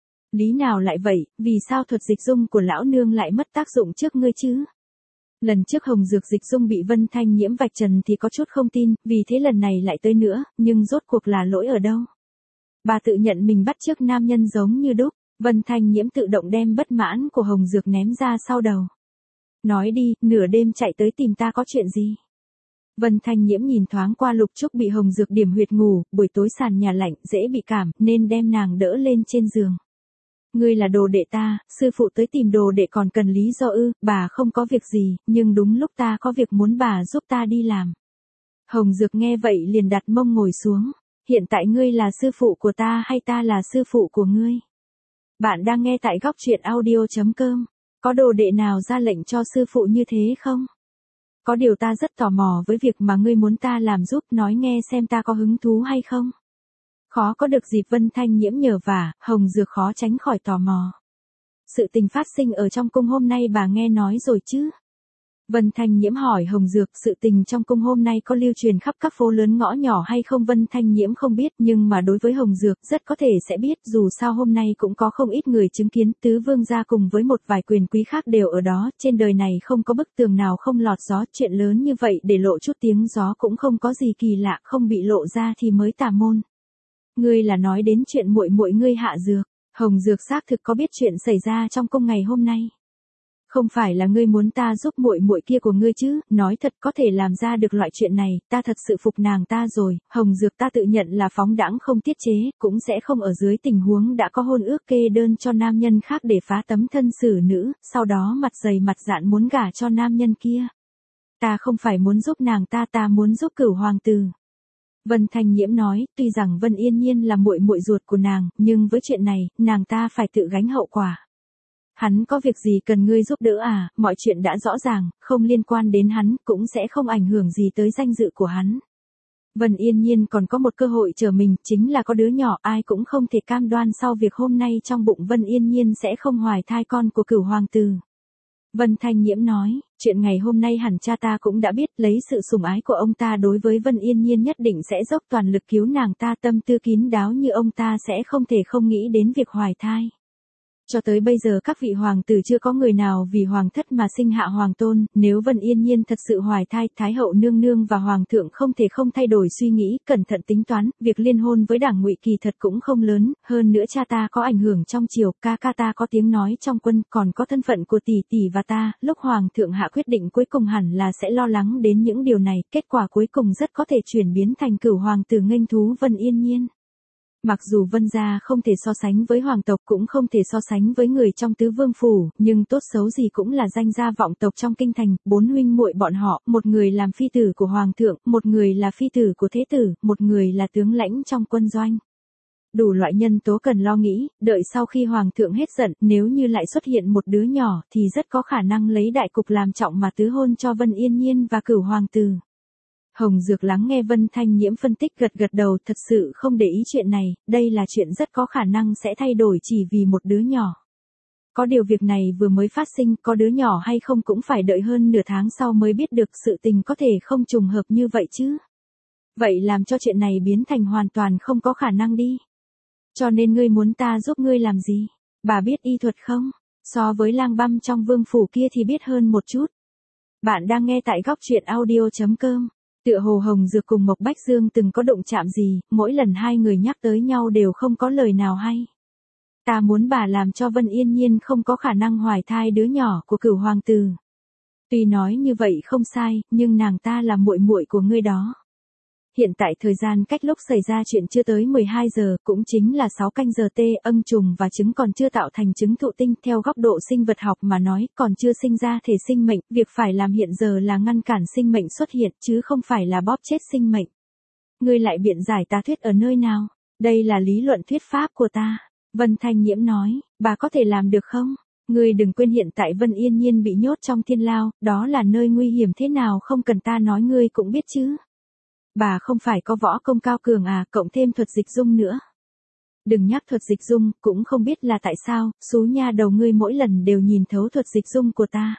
Lý nào lại vậy, vì sao thuật dịch dung của lão nương lại mất tác dụng trước ngươi chứ? Lần trước Hồng Dược dịch dung bị Vân Thanh Nhiễm vạch trần thì có chút không tin, vì thế lần này lại tới nữa, nhưng rốt cuộc là lỗi ở đâu? Bà tự nhận mình bắt chước nam nhân giống như đúc, Vân Thanh Nhiễm tự động đem bất mãn của Hồng Dược ném ra sau đầu. Nói đi, nửa đêm chạy tới tìm ta có chuyện gì? Vân Thanh Nhiễm nhìn thoáng qua Lục Trúc bị Hồng Dược điểm huyệt ngủ, buổi tối sàn nhà lạnh, dễ bị cảm, nên đem nàng đỡ lên trên giường. Ngươi là đồ đệ ta, sư phụ tới tìm đồ đệ còn cần lý do ư? Bà không có việc gì, nhưng đúng lúc ta có việc muốn bà giúp ta đi làm. Hồng Dược nghe vậy liền đặt mông ngồi xuống. Hiện tại ngươi là sư phụ của ta hay ta là sư phụ của ngươi? Bạn đang nghe tại góc truyện audio.com. Có đồ đệ nào ra lệnh cho sư phụ như thế không? Có điều ta rất tò mò với việc mà ngươi muốn ta làm giúp, nói nghe xem ta có hứng thú hay không? Khó có được dịp Vân Thanh Nhiễm nhờ vả, Hồng Dược khó tránh khỏi tò mò. Sự tình phát sinh ở trong cung hôm nay bà nghe nói rồi chứ? Vân Thanh Nhiễm hỏi Hồng Dược, sự tình trong cung hôm nay có lưu truyền khắp các phố lớn ngõ nhỏ hay không? Vân Thanh Nhiễm không biết, nhưng mà đối với Hồng Dược rất có thể sẽ biết, dù sao hôm nay cũng có không ít người chứng kiến, tứ vương gia cùng với một vài quyền quý khác đều ở đó, trên đời này không có bức tường nào không lọt gió, chuyện lớn như vậy để lộ chút tiếng gió cũng không có gì kỳ lạ, không bị lộ ra thì mới tà môn. Ngươi là nói đến chuyện muội muội ngươi Hạ Dược? Hồng Dược xác thực có biết chuyện xảy ra trong cung ngày hôm nay. Không phải là ngươi muốn ta giúp muội muội kia của ngươi chứ? Nói thật, có thể làm ra được loại chuyện này, ta thật sự phục nàng ta rồi. Hồng Dược ta tự nhận là phóng đãng không tiết chế, cũng sẽ không ở dưới tình huống đã có hôn ước kê đơn cho nam nhân khác để phá tấm thân xử nữ, sau đó mặt dày mặt dạn muốn gả cho nam nhân kia. Ta không phải muốn giúp nàng ta muốn giúp Cửu hoàng tử. Vân Thanh Nhiễm nói, tuy rằng Vân Yên Nhiên là muội muội ruột của nàng, nhưng với chuyện này, nàng ta phải tự gánh hậu quả. Hắn có việc gì cần ngươi giúp đỡ à? Mọi chuyện đã rõ ràng, không liên quan đến hắn, cũng sẽ không ảnh hưởng gì tới danh dự của hắn. Vân Yên Nhiên còn có một cơ hội chờ mình, chính là có đứa nhỏ, ai cũng không thể cam đoan sau việc hôm nay trong bụng Vân Yên Nhiên sẽ không hoài thai con của Cửu hoàng tử. Vân Thanh Nhiễm nói, chuyện ngày hôm nay hẳn cha ta cũng đã biết, lấy sự sủng ái của ông ta đối với Vân Yên Nhiên nhất định sẽ dốc toàn lực cứu nàng ta, tâm tư kín đáo như ông ta sẽ không thể không nghĩ đến việc hoài thai. Cho tới bây giờ các vị hoàng tử chưa có người nào vì hoàng thất mà sinh hạ hoàng tôn, nếu Vân Yên Nhiên thật sự hoài thai, Thái hậu nương nương và hoàng thượng không thể không thay đổi suy nghĩ, cẩn thận tính toán, việc liên hôn với đảng Ngụy kỳ thật cũng không lớn, hơn nữa cha ta có ảnh hưởng trong triều, ca ta có tiếng nói trong quân, còn có thân phận của tỷ tỷ và ta, lúc hoàng thượng hạ quyết định cuối cùng hẳn là sẽ lo lắng đến những điều này, kết quả cuối cùng rất có thể chuyển biến thành Cửu hoàng tử nghênh thú Vân Yên Nhiên. Mặc dù Vân gia không thể so sánh với hoàng tộc cũng không thể so sánh với người trong tứ vương phủ, nhưng tốt xấu gì cũng là danh gia vọng tộc trong kinh thành, 4 huynh muội bọn họ, một người làm phi tử của hoàng thượng, một người là phi tử của thế tử, một người là tướng lãnh trong quân doanh. Đủ loại nhân tố cần lo nghĩ, đợi sau khi hoàng thượng hết giận, nếu như lại xuất hiện một đứa nhỏ thì rất có khả năng lấy đại cục làm trọng mà tứ hôn cho Vân Yên Nhiên và Cửu hoàng tử. Hồng Dược lắng nghe Vân Thanh Nhiễm phân tích gật gật đầu, thật sự không để ý chuyện này, đây là chuyện rất có khả năng sẽ thay đổi chỉ vì một đứa nhỏ. Có điều việc này vừa mới phát sinh, có đứa nhỏ hay không cũng phải đợi hơn nửa tháng sau mới biết được, sự tình có thể không trùng hợp như vậy chứ. Vậy làm cho chuyện này biến thành hoàn toàn không có khả năng đi. Cho nên ngươi muốn ta giúp ngươi làm gì? Bà biết y thuật không? So với lang băm trong vương phủ kia thì biết hơn một chút. Bạn đang nghe tại góc truyện audio.com. Tựa hồ Hồng Dược cùng Mộc Bách Dương từng có động chạm gì, mỗi lần hai người nhắc tới nhau đều không có lời nào hay. Ta muốn bà làm cho Vân Yên Nhiên không có khả năng hoài thai đứa nhỏ của Cửu hoàng tử. Tuy nói như vậy không sai, nhưng nàng ta là muội muội của ngươi đó. Hiện tại thời gian cách lúc xảy ra chuyện chưa tới 12 giờ, cũng chính là 6 canh giờ tê, âng trùng và trứng còn chưa tạo thành trứng thụ tinh, theo góc độ sinh vật học mà nói, còn chưa sinh ra thể sinh mệnh, việc phải làm hiện giờ là ngăn cản sinh mệnh xuất hiện, chứ không phải là bóp chết sinh mệnh. Ngươi lại biện giải ta thuyết ở nơi nào? Đây là lý luận thuyết pháp của ta. Vân Thanh Nhiễm nói, bà có thể làm được không? Ngươi đừng quên hiện tại Vân Yên Nhiên bị nhốt trong thiên lao, đó là nơi nguy hiểm thế nào không cần ta nói ngươi cũng biết chứ. Bà không phải có võ công cao cường à, cộng thêm thuật dịch dung nữa. Đừng nhắc thuật dịch dung, cũng không biết là tại sao, xú nha đầu ngươi mỗi lần đều nhìn thấu thuật dịch dung của ta.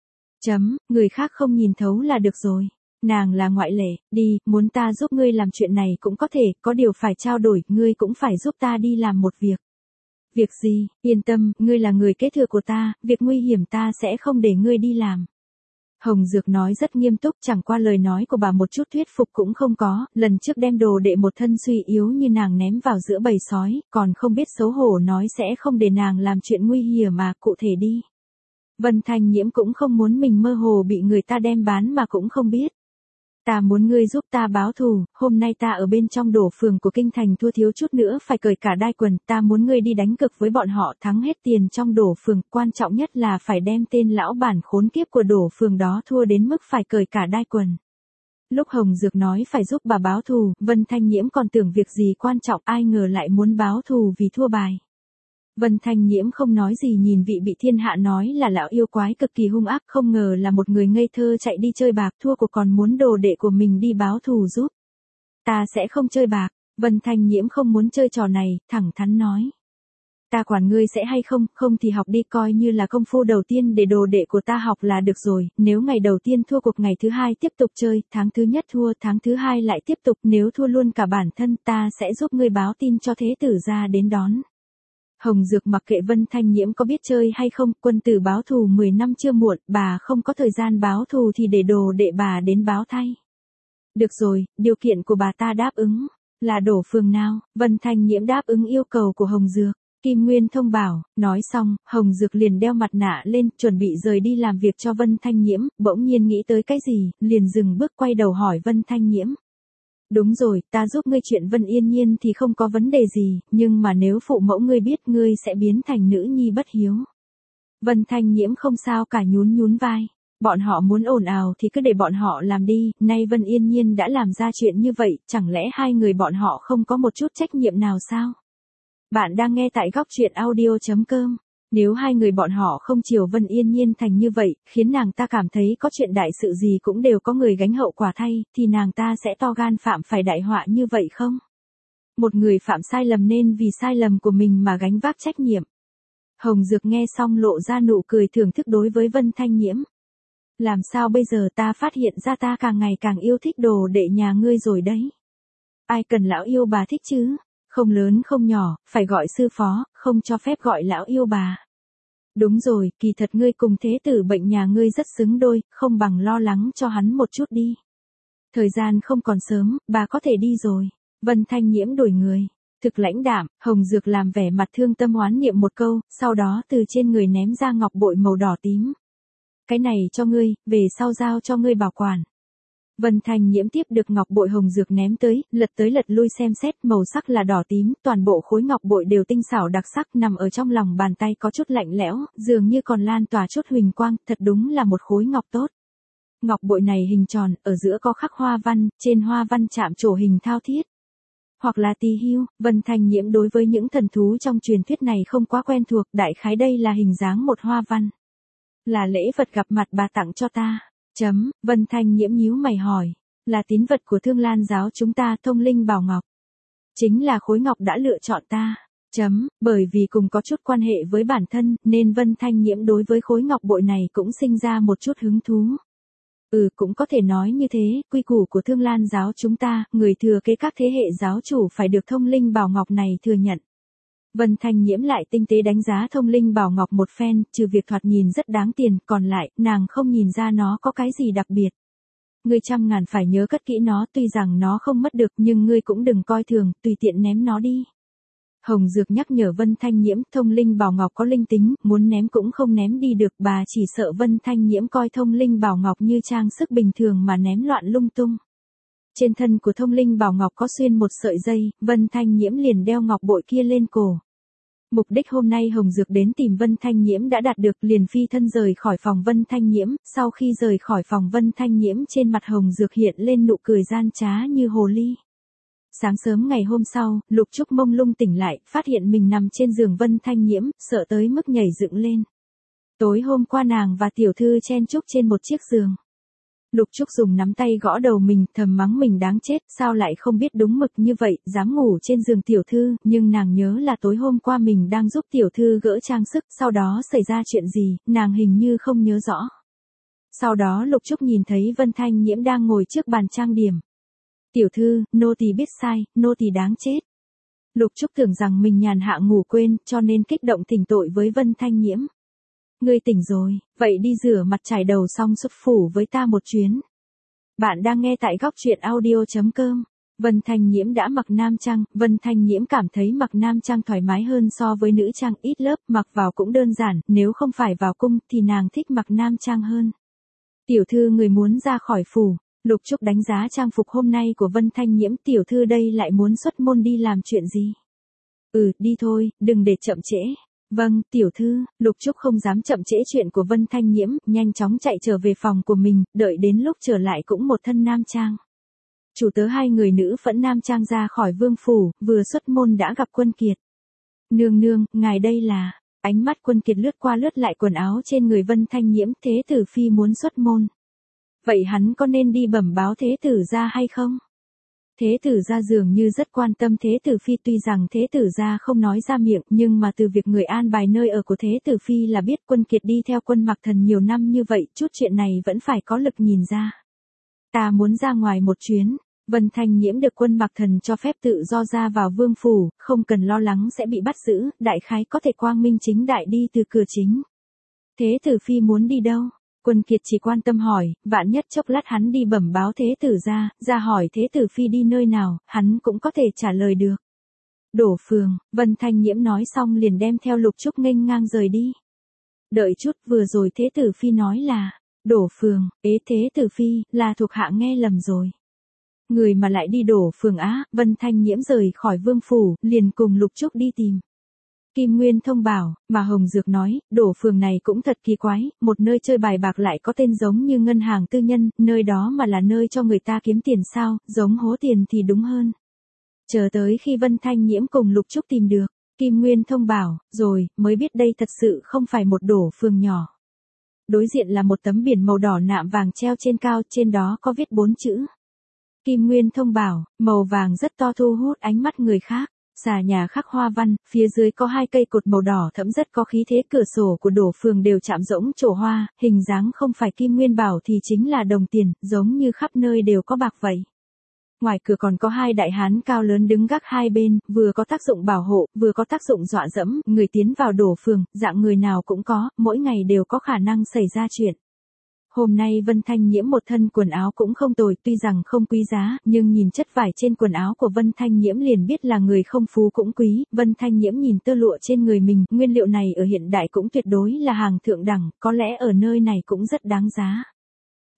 Người khác không nhìn thấu là được rồi. Nàng là ngoại lệ, đi, muốn ta giúp ngươi làm chuyện này cũng có thể, có điều phải trao đổi, ngươi cũng phải giúp ta đi làm một việc. Việc gì, yên tâm, ngươi là người kế thừa của ta, việc nguy hiểm ta sẽ không để ngươi đi làm. Hồng Dược nói rất nghiêm túc, chẳng qua lời nói của bà một chút thuyết phục cũng không có, lần trước đem đồ đệ một thân suy yếu như nàng ném vào giữa bầy sói, còn không biết xấu hổ nói sẽ không để nàng làm chuyện nguy hiểm mà, cụ thể đi. Vân Thanh Nhiễm cũng không muốn mình mơ hồ bị người ta đem bán mà cũng không biết. Ta muốn ngươi giúp ta báo thù, hôm nay ta ở bên trong đổ phường của kinh thành thua thiếu chút nữa phải cởi cả đai quần, ta muốn ngươi đi đánh cực với bọn họ thắng hết tiền trong đổ phường, quan trọng nhất là phải đem tên lão bản khốn kiếp của đổ phường đó thua đến mức phải cởi cả đai quần. Lúc Hồng Dược nói phải giúp bà báo thù, Vân Thanh Nhiễm còn tưởng việc gì quan trọng, ai ngờ lại muốn báo thù vì thua bài. Vân Thanh Nhiễm không nói gì nhìn vị bị thiên hạ nói là lão yêu quái cực kỳ hung ác, không ngờ là một người ngây thơ chạy đi chơi bạc, thua cuộc còn muốn đồ đệ của mình đi báo thù giúp. Ta sẽ không chơi bạc. Vân Thanh Nhiễm không muốn chơi trò này, thẳng thắn nói. Ta quản ngươi sẽ hay không, không thì học đi, coi như là công phu đầu tiên để đồ đệ của ta học là được rồi, nếu ngày đầu tiên thua cuộc ngày thứ hai tiếp tục chơi, tháng thứ nhất thua, tháng thứ hai lại tiếp tục, nếu thua luôn cả bản thân ta sẽ giúp ngươi báo tin cho thế tử ra đến đón. Hồng Dược mặc kệ Vân Thanh Nhiễm có biết chơi hay không, quân tử báo thù 10 năm chưa muộn, bà không có thời gian báo thù thì để đồ đệ bà đến báo thay. Được rồi, điều kiện của bà ta đáp ứng. Là đổ phường nào? Vân Thanh Nhiễm đáp ứng yêu cầu của Hồng Dược. Kim Nguyên thông bảo, nói xong, Hồng Dược liền đeo mặt nạ lên, chuẩn bị rời đi làm việc cho Vân Thanh Nhiễm, bỗng nhiên nghĩ tới cái gì, liền dừng bước quay đầu hỏi Vân Thanh Nhiễm. Đúng rồi, ta giúp ngươi chuyện Vân Yên Nhiên thì không có vấn đề gì, nhưng mà nếu phụ mẫu ngươi biết ngươi sẽ biến thành nữ nhi bất hiếu. Vân Thanh Nhiễm không sao cả, nhún nhún vai. Bọn họ muốn ồn ào thì cứ để bọn họ làm đi, nay Vân Yên Nhiên đã làm ra chuyện như vậy, chẳng lẽ hai người bọn họ không có một chút trách nhiệm nào sao? Bạn đang nghe tại góc truyện audio.com. Nếu hai người bọn họ không chiều Vân Yên Nhiên thành như vậy, khiến nàng ta cảm thấy có chuyện đại sự gì cũng đều có người gánh hậu quả thay, thì nàng ta sẽ to gan phạm phải đại họa như vậy không? Một người phạm sai lầm nên vì sai lầm của mình mà gánh vác trách nhiệm. Hồng Dược nghe xong lộ ra nụ cười thưởng thức đối với Vân Thanh Nhiễm. Làm sao bây giờ, ta phát hiện ra ta càng ngày càng yêu thích đồ đệ nhà ngươi rồi đấy. Ai cần lão yêu bà thích chứ? Không lớn không nhỏ, phải gọi sư phó, không cho phép gọi lão yêu bà. Đúng rồi, kỳ thật ngươi cùng thế tử bệnh nhà ngươi rất xứng đôi, không bằng lo lắng cho hắn một chút đi. Thời gian không còn sớm, bà có thể đi rồi. Vân Thanh Nhiễm đổi người. Thực lãnh đạm, Hồng Dược làm vẻ mặt thương tâm oán niệm một câu, sau đó từ trên người ném ra ngọc bội màu đỏ tím. Cái này cho ngươi, về sau giao cho ngươi bảo quản. Vân Thanh Nhiễm tiếp được ngọc bội hồng dược ném tới lật lui xem xét, màu sắc là đỏ tím, toàn bộ khối ngọc bội đều tinh xảo đặc sắc, nằm ở trong lòng bàn tay có chút lạnh lẽo, dường như còn lan tỏa chút huỳnh quang, thật đúng là một khối ngọc tốt. Ngọc bội này hình tròn, ở giữa có khắc hoa văn, trên hoa văn chạm trổ hình thao thiết. Hoặc là tỳ hưu, Vân Thanh Nhiễm đối với những thần thú trong truyền thuyết này không quá quen thuộc, đại khái đây là hình dáng một hoa văn. Là lễ vật gặp mặt bà tặng cho ta. Vân Thanh Nhiễm nhíu mày hỏi. Là tín vật của Thương Lan giáo chúng ta, Thông Linh Bảo Ngọc. Chính là khối ngọc đã lựa chọn ta. Bởi vì cùng có chút quan hệ với bản thân, nên Vân Thanh Nhiễm đối với khối ngọc bội này cũng sinh ra một chút hứng thú. Cũng có thể nói như thế, quy củ của Thương Lan giáo chúng ta, người thừa kế các thế hệ giáo chủ phải được Thông Linh Bảo Ngọc này thừa nhận. Vân Thanh Nhiễm lại tinh tế đánh giá Thông Linh Bảo Ngọc một phen, trừ việc thoạt nhìn rất đáng tiền, còn lại, nàng không nhìn ra nó có cái gì đặc biệt. Ngươi trăm ngàn phải nhớ cất kỹ nó, tuy rằng nó không mất được, nhưng ngươi cũng đừng coi thường, tùy tiện ném nó đi. Hồng Dược nhắc nhở Vân Thanh Nhiễm, Thông Linh Bảo Ngọc có linh tính, muốn ném cũng không ném đi được, bà chỉ sợ Vân Thanh Nhiễm coi Thông Linh Bảo Ngọc như trang sức bình thường mà ném loạn lung tung. Trên thân của Thông Linh Bảo Ngọc có xuyên một sợi dây, Vân Thanh Nhiễm liền đeo ngọc bội kia lên cổ. Mục đích hôm nay Hồng Dược đến tìm Vân Thanh Nhiễm đã đạt được, liền phi thân rời khỏi phòng Vân Thanh Nhiễm, sau khi rời khỏi phòng Vân Thanh Nhiễm trên mặt Hồng Dược hiện lên nụ cười gian trá như hồ ly. Sáng sớm ngày hôm sau, Lục Trúc mông lung tỉnh lại, phát hiện mình nằm trên giường Vân Thanh Nhiễm, sợ tới mức nhảy dựng lên. Tối hôm qua nàng và tiểu thư chen chúc trên một chiếc giường. Lục Trúc dùng nắm tay gõ đầu mình, thầm mắng mình đáng chết, sao lại không biết đúng mực như vậy, dám ngủ trên giường tiểu thư, nhưng nàng nhớ là tối hôm qua mình đang giúp tiểu thư gỡ trang sức, sau đó xảy ra chuyện gì, nàng hình như không nhớ rõ. Sau đó Lục Trúc nhìn thấy Vân Thanh Nhiễm đang ngồi trước bàn trang điểm. Tiểu thư, nô tỳ biết sai, nô tỳ đáng chết. Lục Trúc tưởng rằng mình nhàn hạ ngủ quên, cho nên kích động thỉnh tội với Vân Thanh Nhiễm. Ngươi tỉnh rồi, vậy đi rửa mặt chải đầu xong xuất phủ với ta một chuyến. Bạn đang nghe tại góc truyện audio.com. Vân Thanh Nhiễm đã mặc nam trang, Vân Thanh Nhiễm cảm thấy mặc nam trang thoải mái hơn so với nữ trang ít lớp, mặc vào cũng đơn giản, nếu không phải vào cung thì nàng thích mặc nam trang hơn. Tiểu thư người muốn ra khỏi phủ. Lục Trúc đánh giá trang phục hôm nay của Vân Thanh Nhiễm, tiểu thư đây lại muốn xuất môn đi làm chuyện gì? Đi thôi, đừng để chậm trễ. Vâng, tiểu thư, Lục Trúc không dám chậm trễ chuyện của Vân Thanh Nhiễm, nhanh chóng chạy trở về phòng của mình, đợi đến lúc trở lại cũng một thân nam trang. Chủ tớ hai người nữ phẫn nam trang ra khỏi vương phủ, vừa xuất môn đã gặp Quân Kiệt. Nương nương, ngài đây là... Ánh mắt Quân Kiệt lướt qua lướt lại quần áo trên người Vân Thanh Nhiễm, thế tử phi muốn xuất môn. Vậy hắn có nên đi bẩm báo thế tử gia hay không? Thế tử gia dường như rất quan tâm thế tử phi, tuy rằng thế tử gia không nói ra miệng, nhưng mà từ việc người an bài nơi ở của thế tử phi là biết. Quân Kiệt đi theo Quân Mặc Thần nhiều năm như vậy, chút chuyện này vẫn phải có lực nhìn ra. Ta muốn ra ngoài một chuyến. Vân Thanh Nhiễm được Quân Mặc Thần cho phép tự do ra vào vương phủ, không cần lo lắng sẽ bị bắt giữ, đại khái có thể quang minh chính đại đi từ cửa chính. Thế tử phi muốn đi đâu? Quân Kiệt chỉ quan tâm hỏi, vạn nhất chốc lát hắn đi bẩm báo thế tử ra hỏi thế tử phi đi nơi nào, hắn cũng có thể trả lời được. Đổ Phường, Vân Thanh Nhiễm nói xong liền đem theo Lục Trúc nghênh ngang rời đi. Đợi chút, vừa rồi thế tử phi nói là, Đổ Phường, thế tử phi, là thuộc hạ nghe lầm rồi. Người mà lại đi Đổ Phường á, Vân Thanh Nhiễm rời khỏi vương phủ, liền cùng Lục Trúc đi tìm. Kim Nguyên thông bảo, mà Hồng Dược nói, Đổ Phường này cũng thật kỳ quái, một nơi chơi bài bạc lại có tên giống như ngân hàng tư nhân, nơi đó mà là nơi cho người ta kiếm tiền sao, giống hố tiền thì đúng hơn. Chờ tới khi Vân Thanh Nhiễm cùng Lục Trúc tìm được, Kim Nguyên thông bảo, rồi, mới biết đây thật sự không phải một Đổ Phường nhỏ. Đối diện là một tấm biển màu đỏ nạm vàng treo trên cao, trên đó có viết 4 chữ. Kim Nguyên thông bảo, màu vàng rất to thu hút ánh mắt người khác. Xà nhà khắc hoa văn, phía dưới có 2 cây cột màu đỏ thẫm rất có khí thế, cửa sổ của Đổ Phường đều chạm rỗng trổ hoa, hình dáng không phải kim nguyên bảo thì chính là đồng tiền, giống như khắp nơi đều có bạc vậy. Ngoài cửa còn có 2 đại hán cao lớn đứng gác hai bên, vừa có tác dụng bảo hộ, vừa có tác dụng dọa dẫm, người tiến vào Đổ Phường, dạng người nào cũng có, mỗi ngày đều có khả năng xảy ra chuyện. Hôm nay Vân Thanh Nhiễm một thân quần áo cũng không tồi, tuy rằng không quý giá, nhưng nhìn chất vải trên quần áo của Vân Thanh Nhiễm liền biết là người không phú cũng quý. Vân Thanh Nhiễm nhìn tơ lụa trên người mình, nguyên liệu này ở hiện đại cũng tuyệt đối là hàng thượng đẳng, có lẽ ở nơi này cũng rất đáng giá.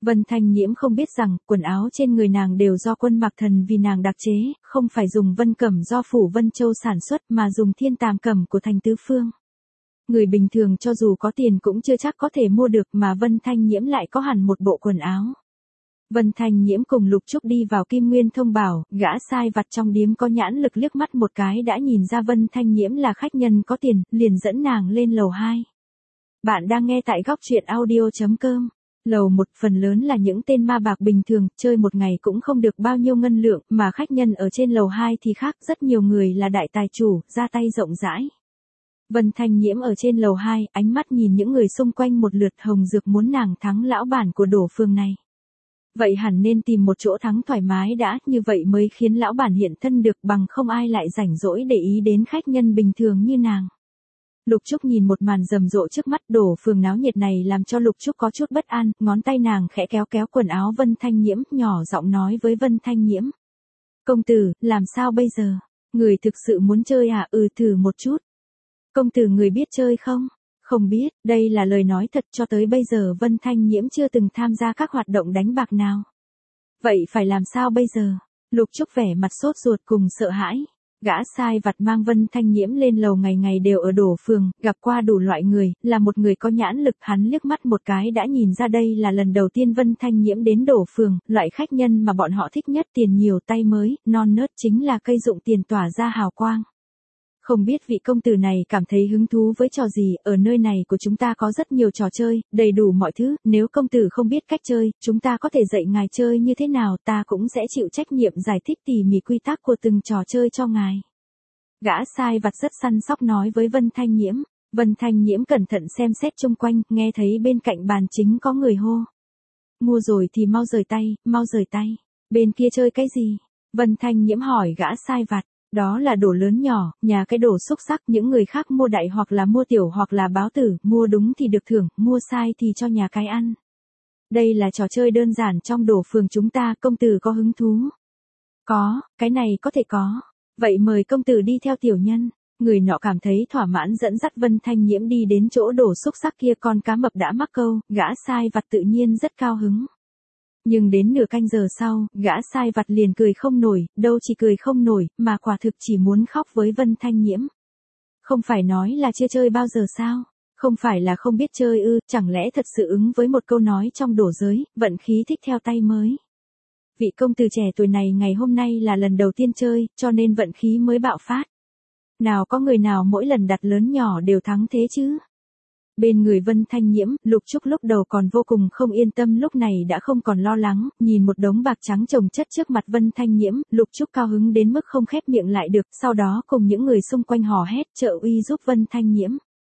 Vân Thanh Nhiễm không biết rằng, quần áo trên người nàng đều do Quân Mạc Thần vì nàng đặc chế, không phải dùng vân cẩm do Phủ Vân Châu sản xuất mà dùng thiên tàm cẩm của thành tứ phương. Người bình thường cho dù có tiền cũng chưa chắc có thể mua được mà Vân Thanh Nhiễm lại có hẳn một bộ quần áo. Vân Thanh Nhiễm cùng Lục Trúc đi vào Kim Nguyên Thông Bảo, gã sai vặt trong điếm có nhãn lực liếc mắt một cái đã nhìn ra Vân Thanh Nhiễm là khách nhân có tiền, liền dẫn nàng lên lầu 2. Bạn đang nghe tại góc truyện audio.com. Lầu 1 phần lớn là những tên ma bạc bình thường, chơi một ngày cũng không được bao nhiêu ngân lượng, mà khách nhân ở trên lầu 2 thì khác, rất nhiều người là đại tài chủ, ra tay rộng rãi. Vân Thanh Nhiễm ở trên lầu 2, ánh mắt nhìn những người xung quanh một lượt. Hồng Dược muốn nàng thắng lão bản của Đổ Phường này. Vậy hẳn nên tìm một chỗ thắng thoải mái đã, như vậy mới khiến lão bản hiện thân được, bằng không ai lại rảnh rỗi để ý đến khách nhân bình thường như nàng. Lục Trúc nhìn một màn rầm rộ trước mắt. Đổ Phường náo nhiệt này làm cho Lục Trúc có chút bất an, ngón tay nàng khẽ kéo kéo quần áo Vân Thanh Nhiễm, nhỏ giọng nói với Vân Thanh Nhiễm. Công tử, làm sao bây giờ? Người thực sự muốn chơi à? Thử một chút. Công tử người biết chơi không? Không biết, đây là lời nói thật, cho tới bây giờ Vân Thanh Nhiễm chưa từng tham gia các hoạt động đánh bạc nào. Vậy phải làm sao bây giờ? Lục Trúc vẻ mặt sốt ruột cùng sợ hãi. Gã sai vặt mang Vân Thanh Nhiễm lên lầu ngày ngày đều ở Đổ Phường, gặp qua đủ loại người, là một người có nhãn lực. Hắn liếc mắt một cái đã nhìn ra đây là lần đầu tiên Vân Thanh Nhiễm đến Đổ Phường, loại khách nhân mà bọn họ thích nhất, tiền nhiều tay mới, non nớt, chính là cây dụng tiền tỏa ra hào quang. Không biết vị công tử này cảm thấy hứng thú với trò gì, ở nơi này của chúng ta có rất nhiều trò chơi, đầy đủ mọi thứ, nếu công tử không biết cách chơi, chúng ta có thể dạy ngài chơi như thế nào, ta cũng sẽ chịu trách nhiệm giải thích tỉ mỉ quy tắc của từng trò chơi cho ngài. Gã sai vặt rất săn sóc nói với Vân Thanh Nhiễm. Vân Thanh Nhiễm cẩn thận xem xét chung quanh, nghe thấy bên cạnh bàn chính có người hô. Mua rồi thì mau rời tay, mau rời tay. Bên kia chơi cái gì? Vân Thanh Nhiễm hỏi gã sai vặt. Đó là đồ lớn nhỏ, nhà cái đồ xúc xắc, những người khác mua đại hoặc là mua tiểu hoặc là báo tử, mua đúng thì được thưởng, mua sai thì cho nhà cái ăn. Đây là trò chơi đơn giản trong Đổ Phường chúng ta, công tử có hứng thú? Có, cái này có thể có. Vậy mời công tử đi theo tiểu nhân. Người nọ cảm thấy thỏa mãn dẫn dắt Vân Thanh Nhiễm đi đến chỗ đồ xúc xắc kia, con cá mập đã mắc câu, gã sai vặt tự nhiên rất cao hứng. Nhưng đến nửa canh giờ sau, gã sai vặt liền cười không nổi, đâu chỉ cười không nổi, mà quả thực chỉ muốn khóc với Vân Thanh Nhiễm. Không phải nói là chưa chơi bao giờ sao? Không phải là không biết chơi chẳng lẽ thật sự ứng với một câu nói trong đổ giới, vận khí thích theo tay mới. Vị công tử trẻ tuổi này ngày hôm nay là lần đầu tiên chơi, cho nên vận khí mới bạo phát. Nào có người nào mỗi lần đặt lớn nhỏ đều thắng thế chứ? Bên người Vân Thanh Nhiễm, Lục Trúc lúc đầu còn vô cùng không yên tâm, lúc này đã không còn lo lắng, nhìn một đống bạc trắng chồng chất trước mặt Vân Thanh Nhiễm, Lục Trúc cao hứng đến mức không khép miệng lại được, sau đó cùng những người xung quanh hò hét trợ uy giúp Vân Thanh Nhiễm.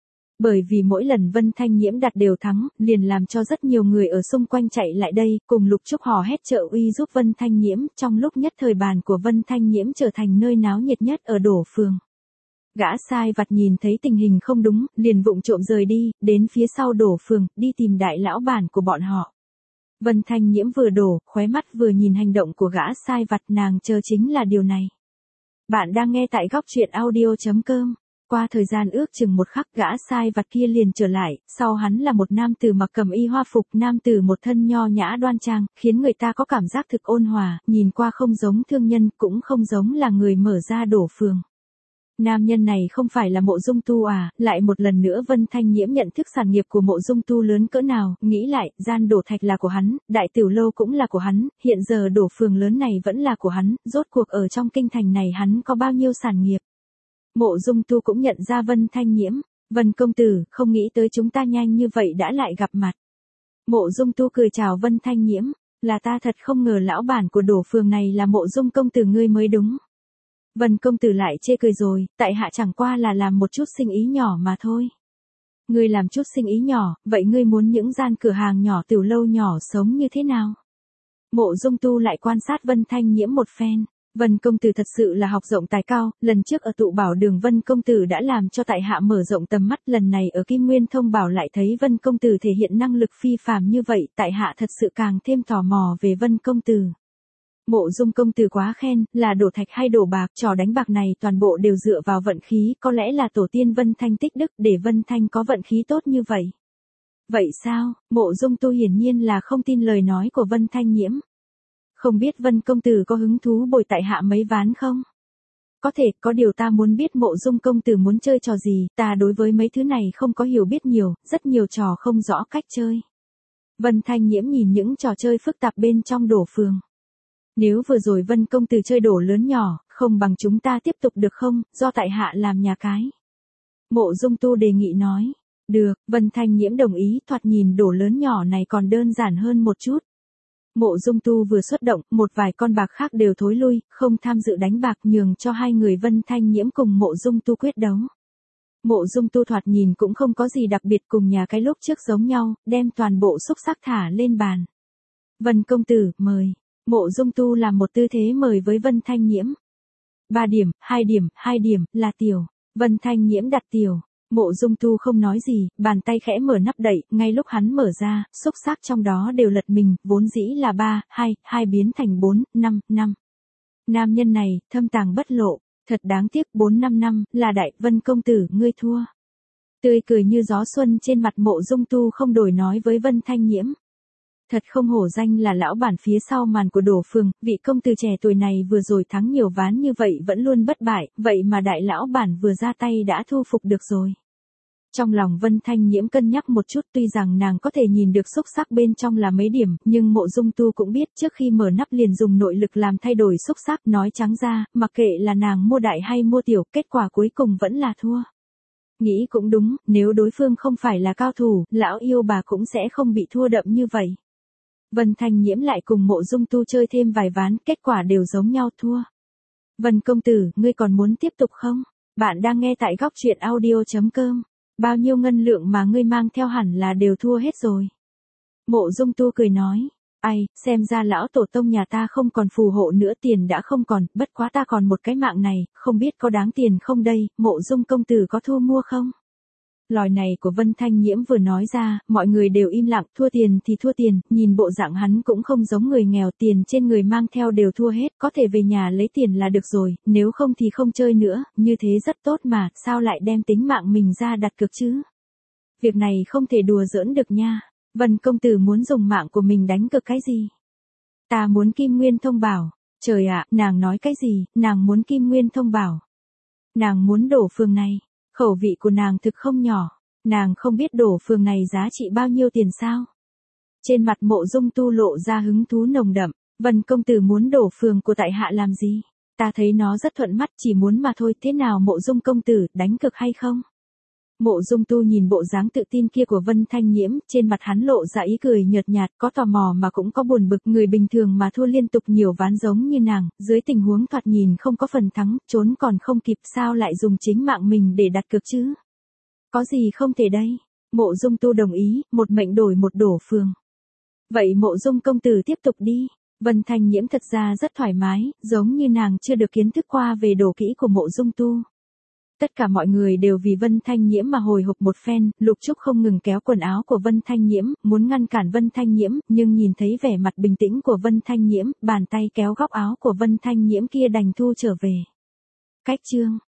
Bởi vì mỗi lần Vân Thanh Nhiễm đặt đều thắng, liền làm cho rất nhiều người ở xung quanh chạy lại đây, cùng Lục Trúc hò hét trợ uy giúp Vân Thanh Nhiễm, trong lúc nhất thời bàn của Vân Thanh Nhiễm trở thành nơi náo nhiệt nhất ở Đổ Phường. Gã sai vặt nhìn thấy tình hình không đúng, liền vụng trộm rời đi, đến phía sau Đổ Phường, đi tìm đại lão bản của bọn họ. Vân Thanh Nhiễm vừa đổ, khóe mắt vừa nhìn hành động của gã sai vặt, nàng chờ chính là điều này. Bạn đang nghe tại góc truyện audio.com. Qua thời gian ước chừng một khắc, gã sai vặt kia liền trở lại, sau hắn là một nam tử mặc cẩm y hoa phục, nam tử một thân nho nhã đoan trang, khiến người ta có cảm giác thực ôn hòa, nhìn qua không giống thương nhân, cũng không giống là người mở ra Đổ Phường. Nam nhân này không phải là Mộ Dung Tu à? Lại một lần nữa Vân Thanh Nhiễm nhận thức sản nghiệp của Mộ Dung Tu lớn cỡ nào, nghĩ lại, gian đổ thạch là của hắn, đại tiểu lâu cũng là của hắn, hiện giờ Đổ Phường lớn này vẫn là của hắn, rốt cuộc ở trong kinh thành này hắn có bao nhiêu sản nghiệp. Mộ Dung Tu cũng nhận ra Vân Thanh Nhiễm. Vân công tử, không nghĩ tới chúng ta nhanh như vậy đã lại gặp mặt. Mộ Dung Tu cười chào Vân Thanh Nhiễm, là ta thật không ngờ lão bản của Đổ Phường này là Mộ Dung công tử ngươi mới đúng. Vân công tử lại chê cười rồi, tại hạ chẳng qua là làm một chút sinh ý nhỏ mà thôi. Ngươi làm chút sinh ý nhỏ, vậy ngươi muốn những gian cửa hàng nhỏ tiểu lâu nhỏ sống như thế nào? Mộ Dung Tu lại quan sát Vân Thanh Nhiễm một phen. Vân công tử thật sự là học rộng tài cao, lần trước ở tụ bảo đường Vân công tử đã làm cho tại hạ mở rộng tầm mắt, lần này ở Kim Nguyên Thông Bảo lại thấy Vân công tử thể hiện năng lực phi phàm như vậy, tại hạ thật sự càng thêm tò mò về Vân công tử. Mộ Dung công tử quá khen, là đổ thạch hay đổ bạc, trò đánh bạc này toàn bộ đều dựa vào vận khí, có lẽ là tổ tiên Vân Thanh tích đức để Vân Thanh có vận khí tốt như vậy. Vậy sao? Mộ Dung Tu hiển nhiên là không tin lời nói của Vân Thanh Nhiễm. Không biết Vân công tử có hứng thú bồi tại hạ mấy ván không? Có thể, có điều ta muốn biết Mộ Dung công tử muốn chơi trò gì, ta đối với mấy thứ này không có hiểu biết nhiều, rất nhiều trò không rõ cách chơi. Vân Thanh Nhiễm nhìn những trò chơi phức tạp bên trong đổ phường. Nếu vừa rồi Vân công tử chơi đổ lớn nhỏ, không bằng chúng ta tiếp tục được không, do tại hạ làm nhà cái. Mộ Dung Tu đề nghị nói. Được, Vân Thanh Nhiễm đồng ý, thoạt nhìn đổ lớn nhỏ này còn đơn giản hơn một chút. Mộ Dung Tu vừa xuất động, một vài con bạc khác đều thối lui, không tham dự đánh bạc, nhường cho hai người Vân Thanh Nhiễm cùng Mộ Dung Tu quyết đấu. Mộ Dung Tu thoạt nhìn cũng không có gì đặc biệt, cùng nhà cái lúc trước giống nhau, đem toàn bộ xúc xắc thả lên bàn. Vân công tử, mời. Mộ Dung Tu làm một tư thế mời với Vân Thanh Nhiễm. 3 điểm, 2 điểm, 2 điểm, là tiểu. Vân Thanh Nhiễm đặt tiểu. Mộ Dung Tu không nói gì, bàn tay khẽ mở nắp đậy, ngay lúc hắn mở ra, xúc xắc trong đó đều lật mình, vốn dĩ là 3, 2, 2 biến thành 4, 5, 5. Nam nhân này, thâm tàng bất lộ, thật đáng tiếc, 4, 5, 5, là đại. Vân công tử, ngươi thua. Tươi cười như gió xuân trên mặt Mộ Dung Tu không đổi nói với Vân Thanh Nhiễm. Thật không hổ danh là lão bản phía sau màn của đổ phường, vị công tử trẻ tuổi này vừa rồi thắng nhiều ván như vậy vẫn luôn bất bại, vậy mà đại lão bản vừa ra tay đã thu phục được rồi. Trong lòng Vân Thanh Nhiễm cân nhắc một chút, tuy rằng nàng có thể nhìn được xúc xắc bên trong là mấy điểm, nhưng Mộ Dung Tu cũng biết trước khi mở nắp liền dùng nội lực làm thay đổi xúc xắc, nói trắng ra, mặc kệ là nàng mua đại hay mua tiểu, kết quả cuối cùng vẫn là thua. Nghĩ cũng đúng, nếu đối phương không phải là cao thủ, lão yêu bà cũng sẽ không bị thua đậm như vậy. Vân Thanh Nhiễm lại cùng Mộ Dung Tu chơi thêm vài ván, kết quả đều giống nhau, thua. Vân công tử, ngươi còn muốn tiếp tục không? Bạn đang nghe tại góc truyện audio.com. Bao nhiêu ngân lượng mà ngươi mang theo hẳn là đều thua hết rồi. Mộ Dung Tu cười nói. Ai, xem ra lão tổ tông nhà ta không còn phù hộ nữa, tiền đã không còn, bất quá ta còn một cái mạng này, không biết có đáng tiền không đây, Mộ Dung công tử có thu mua không? Lời này của Vân Thanh Nhiễm vừa nói ra, mọi người đều im lặng, thua tiền thì thua tiền, nhìn bộ dạng hắn cũng không giống người nghèo, tiền trên người mang theo đều thua hết, có thể về nhà lấy tiền là được rồi, nếu không thì không chơi nữa, như thế rất tốt mà, sao lại đem tính mạng mình ra đặt cược chứ? Việc này không thể đùa giỡn được nha, Vân công tử muốn dùng mạng của mình đánh cược cái gì? Ta muốn Kim Nguyên Thông Bảo, trời ạ, nàng nói cái gì, nàng muốn Kim Nguyên Thông Bảo. Nàng muốn đổ phường này. Khẩu vị của nàng thực không nhỏ, nàng không biết đổ phường này giá trị bao nhiêu tiền sao? Trên mặt Mộ Dung Tu lộ ra hứng thú nồng đậm, Vân công tử muốn đổ phường của tại hạ làm gì? Ta thấy nó rất thuận mắt, chỉ muốn mà thôi, thế nào Mộ Dung công tử, đánh cược hay không? Mộ Dung Tu nhìn bộ dáng tự tin kia của Vân Thanh Nhiễm, trên mặt hắn lộ ra ý cười nhợt nhạt, có tò mò mà cũng có buồn bực, người bình thường mà thua liên tục nhiều ván giống như nàng, dưới tình huống thoạt nhìn không có phần thắng, trốn còn không kịp, sao lại dùng chính mạng mình để đặt cược chứ? Có gì không thể đây? Mộ Dung Tu đồng ý, một mệnh đổi một đổ phường. Vậy Mộ Dung công tử tiếp tục đi. Vân Thanh Nhiễm thật ra rất thoải mái, giống như nàng chưa được kiến thức qua về đồ kỹ của Mộ Dung Tu. Tất cả mọi người đều vì Vân Thanh Nhiễm mà hồi hộp một phen, Lục Trúc không ngừng kéo quần áo của Vân Thanh Nhiễm, muốn ngăn cản Vân Thanh Nhiễm, nhưng nhìn thấy vẻ mặt bình tĩnh của Vân Thanh Nhiễm, bàn tay kéo góc áo của Vân Thanh Nhiễm kia đành thu trở về. Cách chương